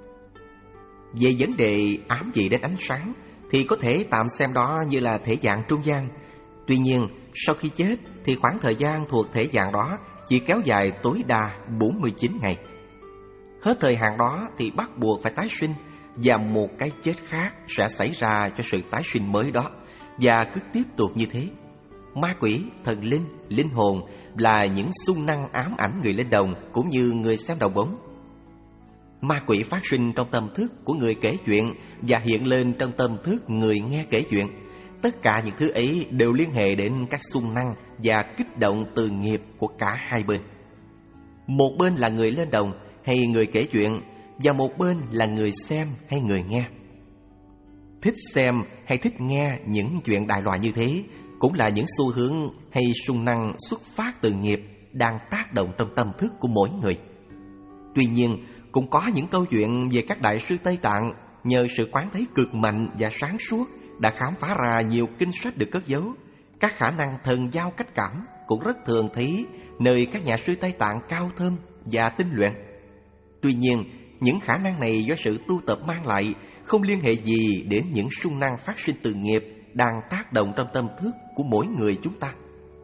Về vấn đề ám chỉ đến ánh sáng thì có thể tạm xem đó như là thể dạng trung gian. Tuy nhiên, sau khi chết thì khoảng thời gian thuộc thể dạng đó chỉ kéo dài tối đa bốn mươi chín ngày. Hết thời hạn đó thì bắt buộc phải tái sinh, và một cái chết khác sẽ xảy ra cho sự tái sinh mới đó, và cứ tiếp tục như thế. Ma quỷ, thần linh, linh hồn là những xung năng ám ảnh người lên đồng cũng như người xem đồng bóng. Ma quỷ phát sinh trong tâm thức của người kể chuyện và hiện lên trong tâm thức người nghe kể chuyện. Tất cả những thứ ấy đều liên hệ đến các xung năng và kích động từ nghiệp của cả hai bên. Một bên là người lên đồng hay người kể chuyện, và một bên là người xem hay người nghe. Thích xem hay thích nghe những chuyện đại loại như thế cũng là những xu hướng hay xung năng xuất phát từ nghiệp đang tác động trong tâm thức của mỗi người. Tuy nhiên, cũng có những câu chuyện về các đại sư Tây Tạng nhờ sự quán thấy cực mạnh và sáng suốt đã khám phá ra nhiều kinh sách được cất giấu. Các khả năng thần giao cách cảm cũng rất thường thấy nơi các nhà sư Tây Tạng cao thâm và tinh luyện. Tuy nhiên, những khả năng này do sự tu tập mang lại không liên hệ gì đến những xung năng phát sinh từ nghiệp đang tác động trong tâm thức của mỗi người chúng ta.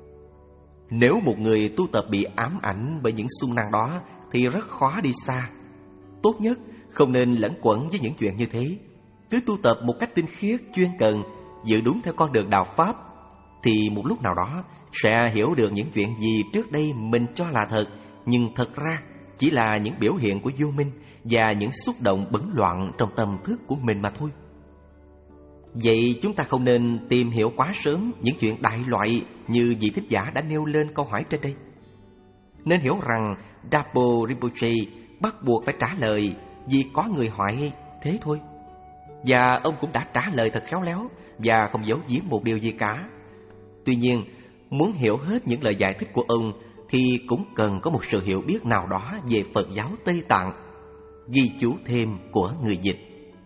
Nếu một người tu tập bị ám ảnh bởi những xung năng đó thì rất khó đi xa. Tốt nhất không nên lẫn quẩn với những chuyện như thế. Cứ tu tập một cách tinh khiết, chuyên cần, giữ đúng theo con đường đạo Pháp, thì một lúc nào đó sẽ hiểu được những chuyện gì trước đây mình cho là thật, nhưng thật ra chỉ là những biểu hiện của vô minh và những xúc động bấn loạn trong tâm thức của mình mà thôi. Vậy chúng ta không nên tìm hiểu quá sớm những chuyện đại loại như vị thuyết giả đã nêu lên câu hỏi trên đây. Nên hiểu rằng Trapo Rinpoche bắt buộc phải trả lời vì có người hỏi thế thôi. Và ông cũng đã trả lời thật khéo léo và không giấu giếm một điều gì cả. Tuy nhiên, muốn hiểu hết những lời giải thích của ông thì cũng cần có một sự hiểu biết nào đó về Phật giáo Tây Tạng. Ghi chú thêm của người dịch.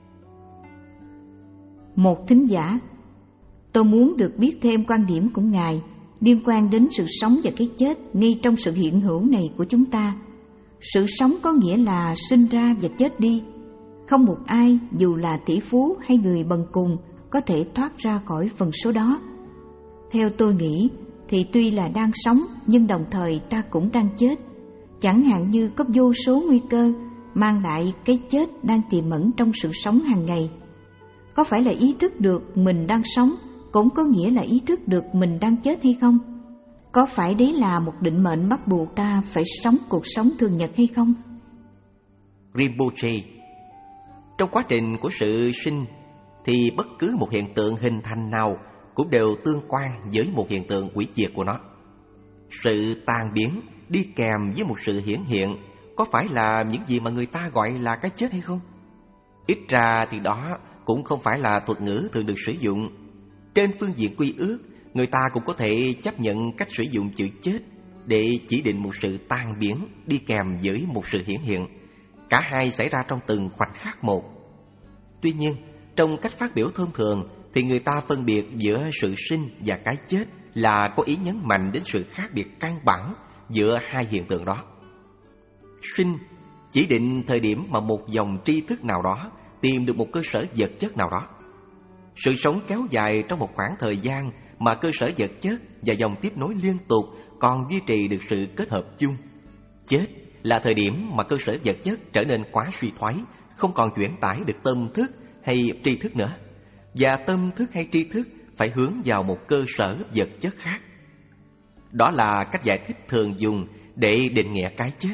Một thính giả: tôi muốn được biết thêm quan điểm của Ngài liên quan đến sự sống và cái chết ngay trong sự hiện hữu này của chúng ta. Sự sống có nghĩa là sinh ra và chết đi. Không một ai, dù là tỷ phú hay người bần cùng, có thể thoát ra khỏi phần số đó. Theo tôi nghĩ thì tuy là đang sống nhưng đồng thời ta cũng đang chết. Chẳng hạn như có vô số nguy cơ mang lại cái chết đang tiềm ẩn trong sự sống hàng ngày? Có phải là ý thức được mình đang sống cũng có nghĩa là ý thức được mình đang chết hay không? Có phải đấy là một định mệnh bắt buộc ta phải sống cuộc sống thường nhật hay không? Rinpoche: trong quá trình của sự sinh thì bất cứ một hiện tượng hình thành nào cũng đều tương quan với một hiện tượng hủy diệt của nó. Sự tan biến đi kèm với một sự hiển hiện có phải là những gì mà người ta gọi là cái chết hay không? Ít ra thì đó cũng không phải là thuật ngữ thường được sử dụng. Trên phương diện quy ước, người ta cũng có thể chấp nhận cách sử dụng chữ chết để chỉ định một sự tan biến đi kèm với một sự hiển hiện. Cả hai xảy ra trong từng khoảnh khắc một. Tuy nhiên, trong cách phát biểu thông thường thì người ta phân biệt giữa sự sinh và cái chết là có ý nhấn mạnh đến sự khác biệt căn bản giữa hai hiện tượng đó. Sinh chỉ định thời điểm mà một dòng tri thức nào đó tìm được một cơ sở vật chất nào đó. Sự sống kéo dài trong một khoảng thời gian mà cơ sở vật chất và dòng tiếp nối liên tục còn duy trì được sự kết hợp chung. Chết là thời điểm mà cơ sở vật chất trở nên quá suy thoái, không còn chuyển tải được tâm thức hay tri thức nữa, và tâm thức hay tri thức phải hướng vào một cơ sở vật chất khác. Đó là cách giải thích thường dùng để định nghĩa cái chết.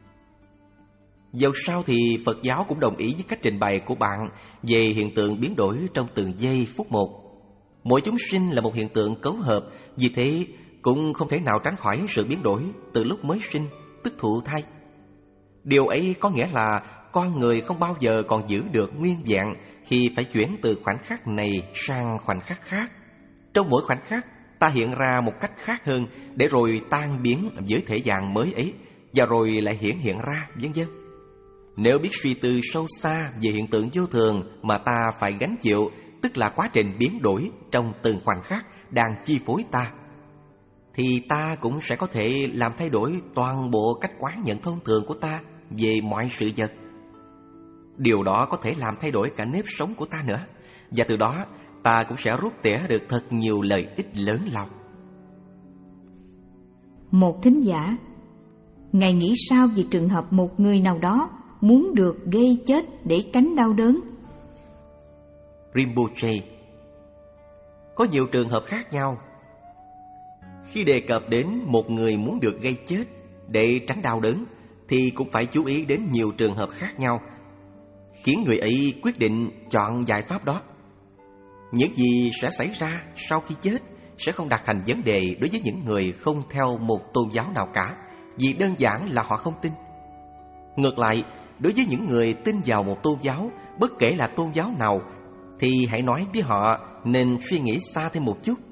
Dẫu sao thì Phật giáo cũng đồng ý với cách trình bày của bạn về hiện tượng biến đổi trong từng giây phút một. Mỗi chúng sinh là một hiện tượng cấu hợp, vì thế cũng không thể nào tránh khỏi sự biến đổi từ lúc mới sinh, tức thụ thai. Điều ấy có nghĩa là con người không bao giờ còn giữ được nguyên vẹn khi phải chuyển từ khoảnh khắc này sang khoảnh khắc khác. Trong mỗi khoảnh khắc, ta hiện ra một cách khác hơn để rồi tan biến với thể dạng mới ấy, và rồi lại hiển hiện ra, vân vân. Nếu biết suy tư sâu xa về hiện tượng vô thường mà ta phải gánh chịu, tức là quá trình biến đổi trong từng khoảnh khắc đang chi phối ta, thì ta cũng sẽ có thể làm thay đổi toàn bộ cách quán nhận thông thường của ta về mọi sự vật. Điều đó có thể làm thay đổi cả nếp sống của ta nữa, và từ đó ta cũng sẽ rút tỉa được thật nhiều lợi ích lớn lao. Một thính giả: Ngài nghĩ sao về trường hợp một người nào đó muốn được gây chết để tránh đau đớn? Rinpoche: có nhiều trường hợp khác nhau. Khi đề cập đến một người muốn được gây chết để tránh đau đớn thì cũng phải chú ý đến nhiều trường hợp khác nhau, khiến người ấy quyết định chọn giải pháp đó. Những gì sẽ xảy ra sau khi chết sẽ không đặt thành vấn đề đối với những người không theo một tôn giáo nào cả, vì đơn giản là họ không tin. Ngược lại, đối với những người tin vào một tôn giáo, bất kể là tôn giáo nào, thì hãy nói với họ nên suy nghĩ xa thêm một chút.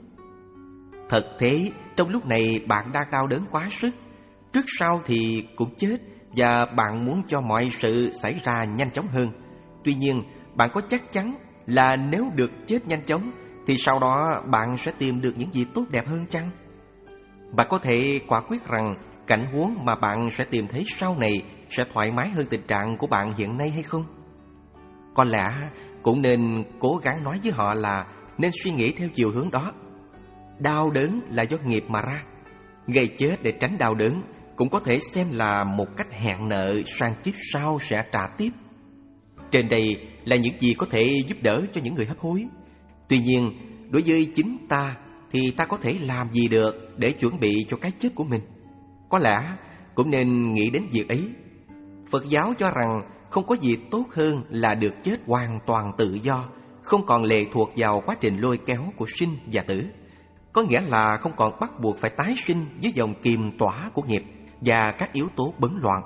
Thật thế, trong lúc này bạn đang đau đớn quá sức, trước sau thì cũng chết, và bạn muốn cho mọi sự xảy ra nhanh chóng hơn. Tuy nhiên, bạn có chắc chắn là nếu được chết nhanh chóng thì sau đó bạn sẽ tìm được những gì tốt đẹp hơn chăng? Bạn có thể quả quyết rằng cảnh huống mà bạn sẽ tìm thấy sau này sẽ thoải mái hơn tình trạng của bạn hiện nay hay không? Có lẽ cũng nên cố gắng nói với họ là nên suy nghĩ theo chiều hướng đó. Đau đớn là do nghiệp mà ra. Gây chết để tránh đau đớn cũng có thể xem là một cách hẹn nợ sang kiếp sau sẽ trả tiếp. Trên đây là những gì có thể giúp đỡ cho những người hấp hối. Tuy nhiên, đối với chính ta thì ta có thể làm gì được để chuẩn bị cho cái chết của mình? Có lẽ cũng nên nghĩ đến việc ấy. Phật giáo cho rằng không có gì tốt hơn là được chết hoàn toàn tự do, không còn lệ thuộc vào quá trình lôi kéo của sinh và tử. Có nghĩa là không còn bắt buộc phải tái sinh với dòng kiềm tỏa của nghiệp và các yếu tố bấn loạn.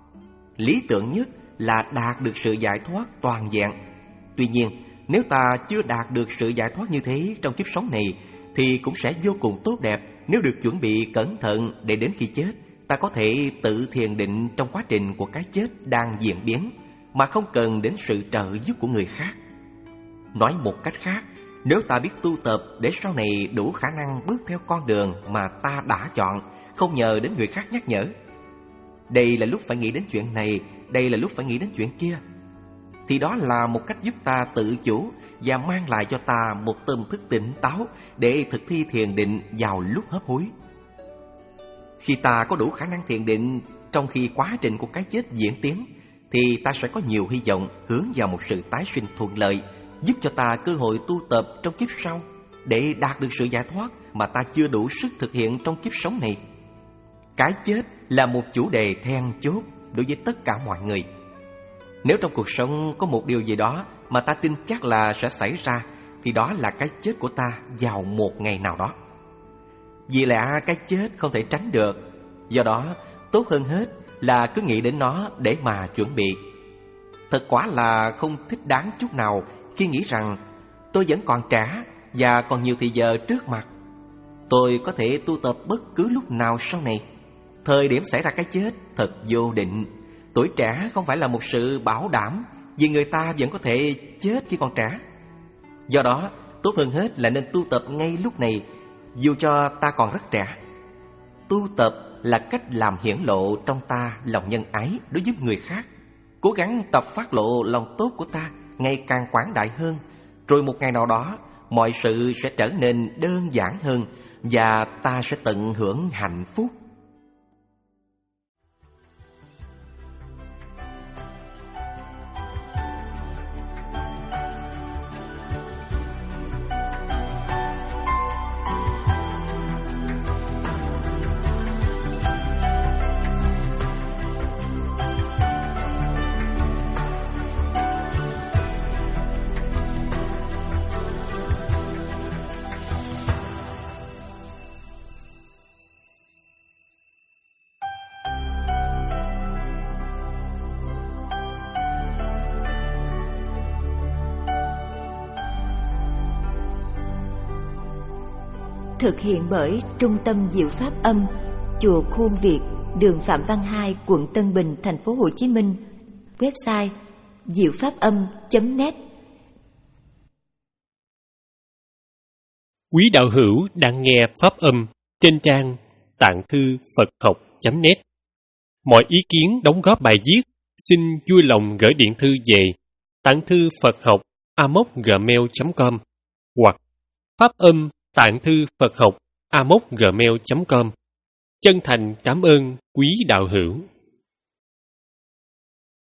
Lý tưởng nhất là đạt được sự giải thoát toàn vẹn. Tuy nhiên, nếu ta chưa đạt được sự giải thoát như thế trong kiếp sống này, thì cũng sẽ vô cùng tốt đẹp nếu được chuẩn bị cẩn thận để đến khi chết, ta có thể tự thiền định trong quá trình của cái chết đang diễn biến, mà không cần đến sự trợ giúp của người khác. Nói một cách khác, nếu ta biết tu tập để sau này đủ khả năng bước theo con đường mà ta đã chọn, không nhờ đến người khác nhắc nhở, đây là lúc phải nghĩ đến chuyện này, đây là lúc phải nghĩ đến chuyện kia, thì đó là một cách giúp ta tự chủ và mang lại cho ta một tâm thức tỉnh táo để thực thi thiền định vào lúc hấp hối. Khi ta có đủ khả năng thiền định trong khi quá trình của cái chết diễn tiến, thì ta sẽ có nhiều hy vọng hướng vào một sự tái sinh thuận lợi, giúp cho ta cơ hội tu tập trong kiếp sau để đạt được sự giải thoát mà ta chưa đủ sức thực hiện trong kiếp sống này. Cái chết là một chủ đề then chốt đối với tất cả mọi người. Nếu trong cuộc sống có một điều gì đó mà ta tin chắc là sẽ xảy ra, thì đó là cái chết của ta vào một ngày nào đó. Vì lẽ cái chết không thể tránh được, do đó tốt hơn hết là cứ nghĩ đến nó để mà chuẩn bị. Thật quả là không thích đáng chút nào khi nghĩ rằng tôi vẫn còn trẻ và còn nhiều thì giờ trước mặt. Tôi có thể tu tập bất cứ lúc nào sau này. Thời điểm xảy ra cái chết thật vô định. Tuổi trẻ không phải là một sự bảo đảm, vì người ta vẫn có thể chết khi còn trẻ. Do đó, tốt hơn hết là nên tu tập ngay lúc này, dù cho ta còn rất trẻ. Tu tập là cách làm hiển lộ trong ta lòng nhân ái đối với người khác. Cố gắng tập phát lộ lòng tốt của ta ngày càng quảng đại hơn. Rồi một ngày nào đó, mọi sự sẽ trở nên đơn giản hơn và ta sẽ tận hưởng hạnh phúc. Thực hiện bởi Trung tâm Diệu Pháp Âm, Chùa Khuôn Việt, đường Phạm Văn Hai, quận Tân Bình, thành phố Hồ Chí Minh. Website diệu pháp âm chấm net. Quý đạo hữu đang nghe Pháp Âm trên trang tạng thư Phật học chấm net. Mọi ý kiến đóng góp bài viết xin vui lòng gửi điện thư về tạng thư Phật học a m o gmail chấm com hoặc Pháp Âm tạng thư Phật học a m o gmail chấm com. Chân thành cảm ơn quý đạo hữu.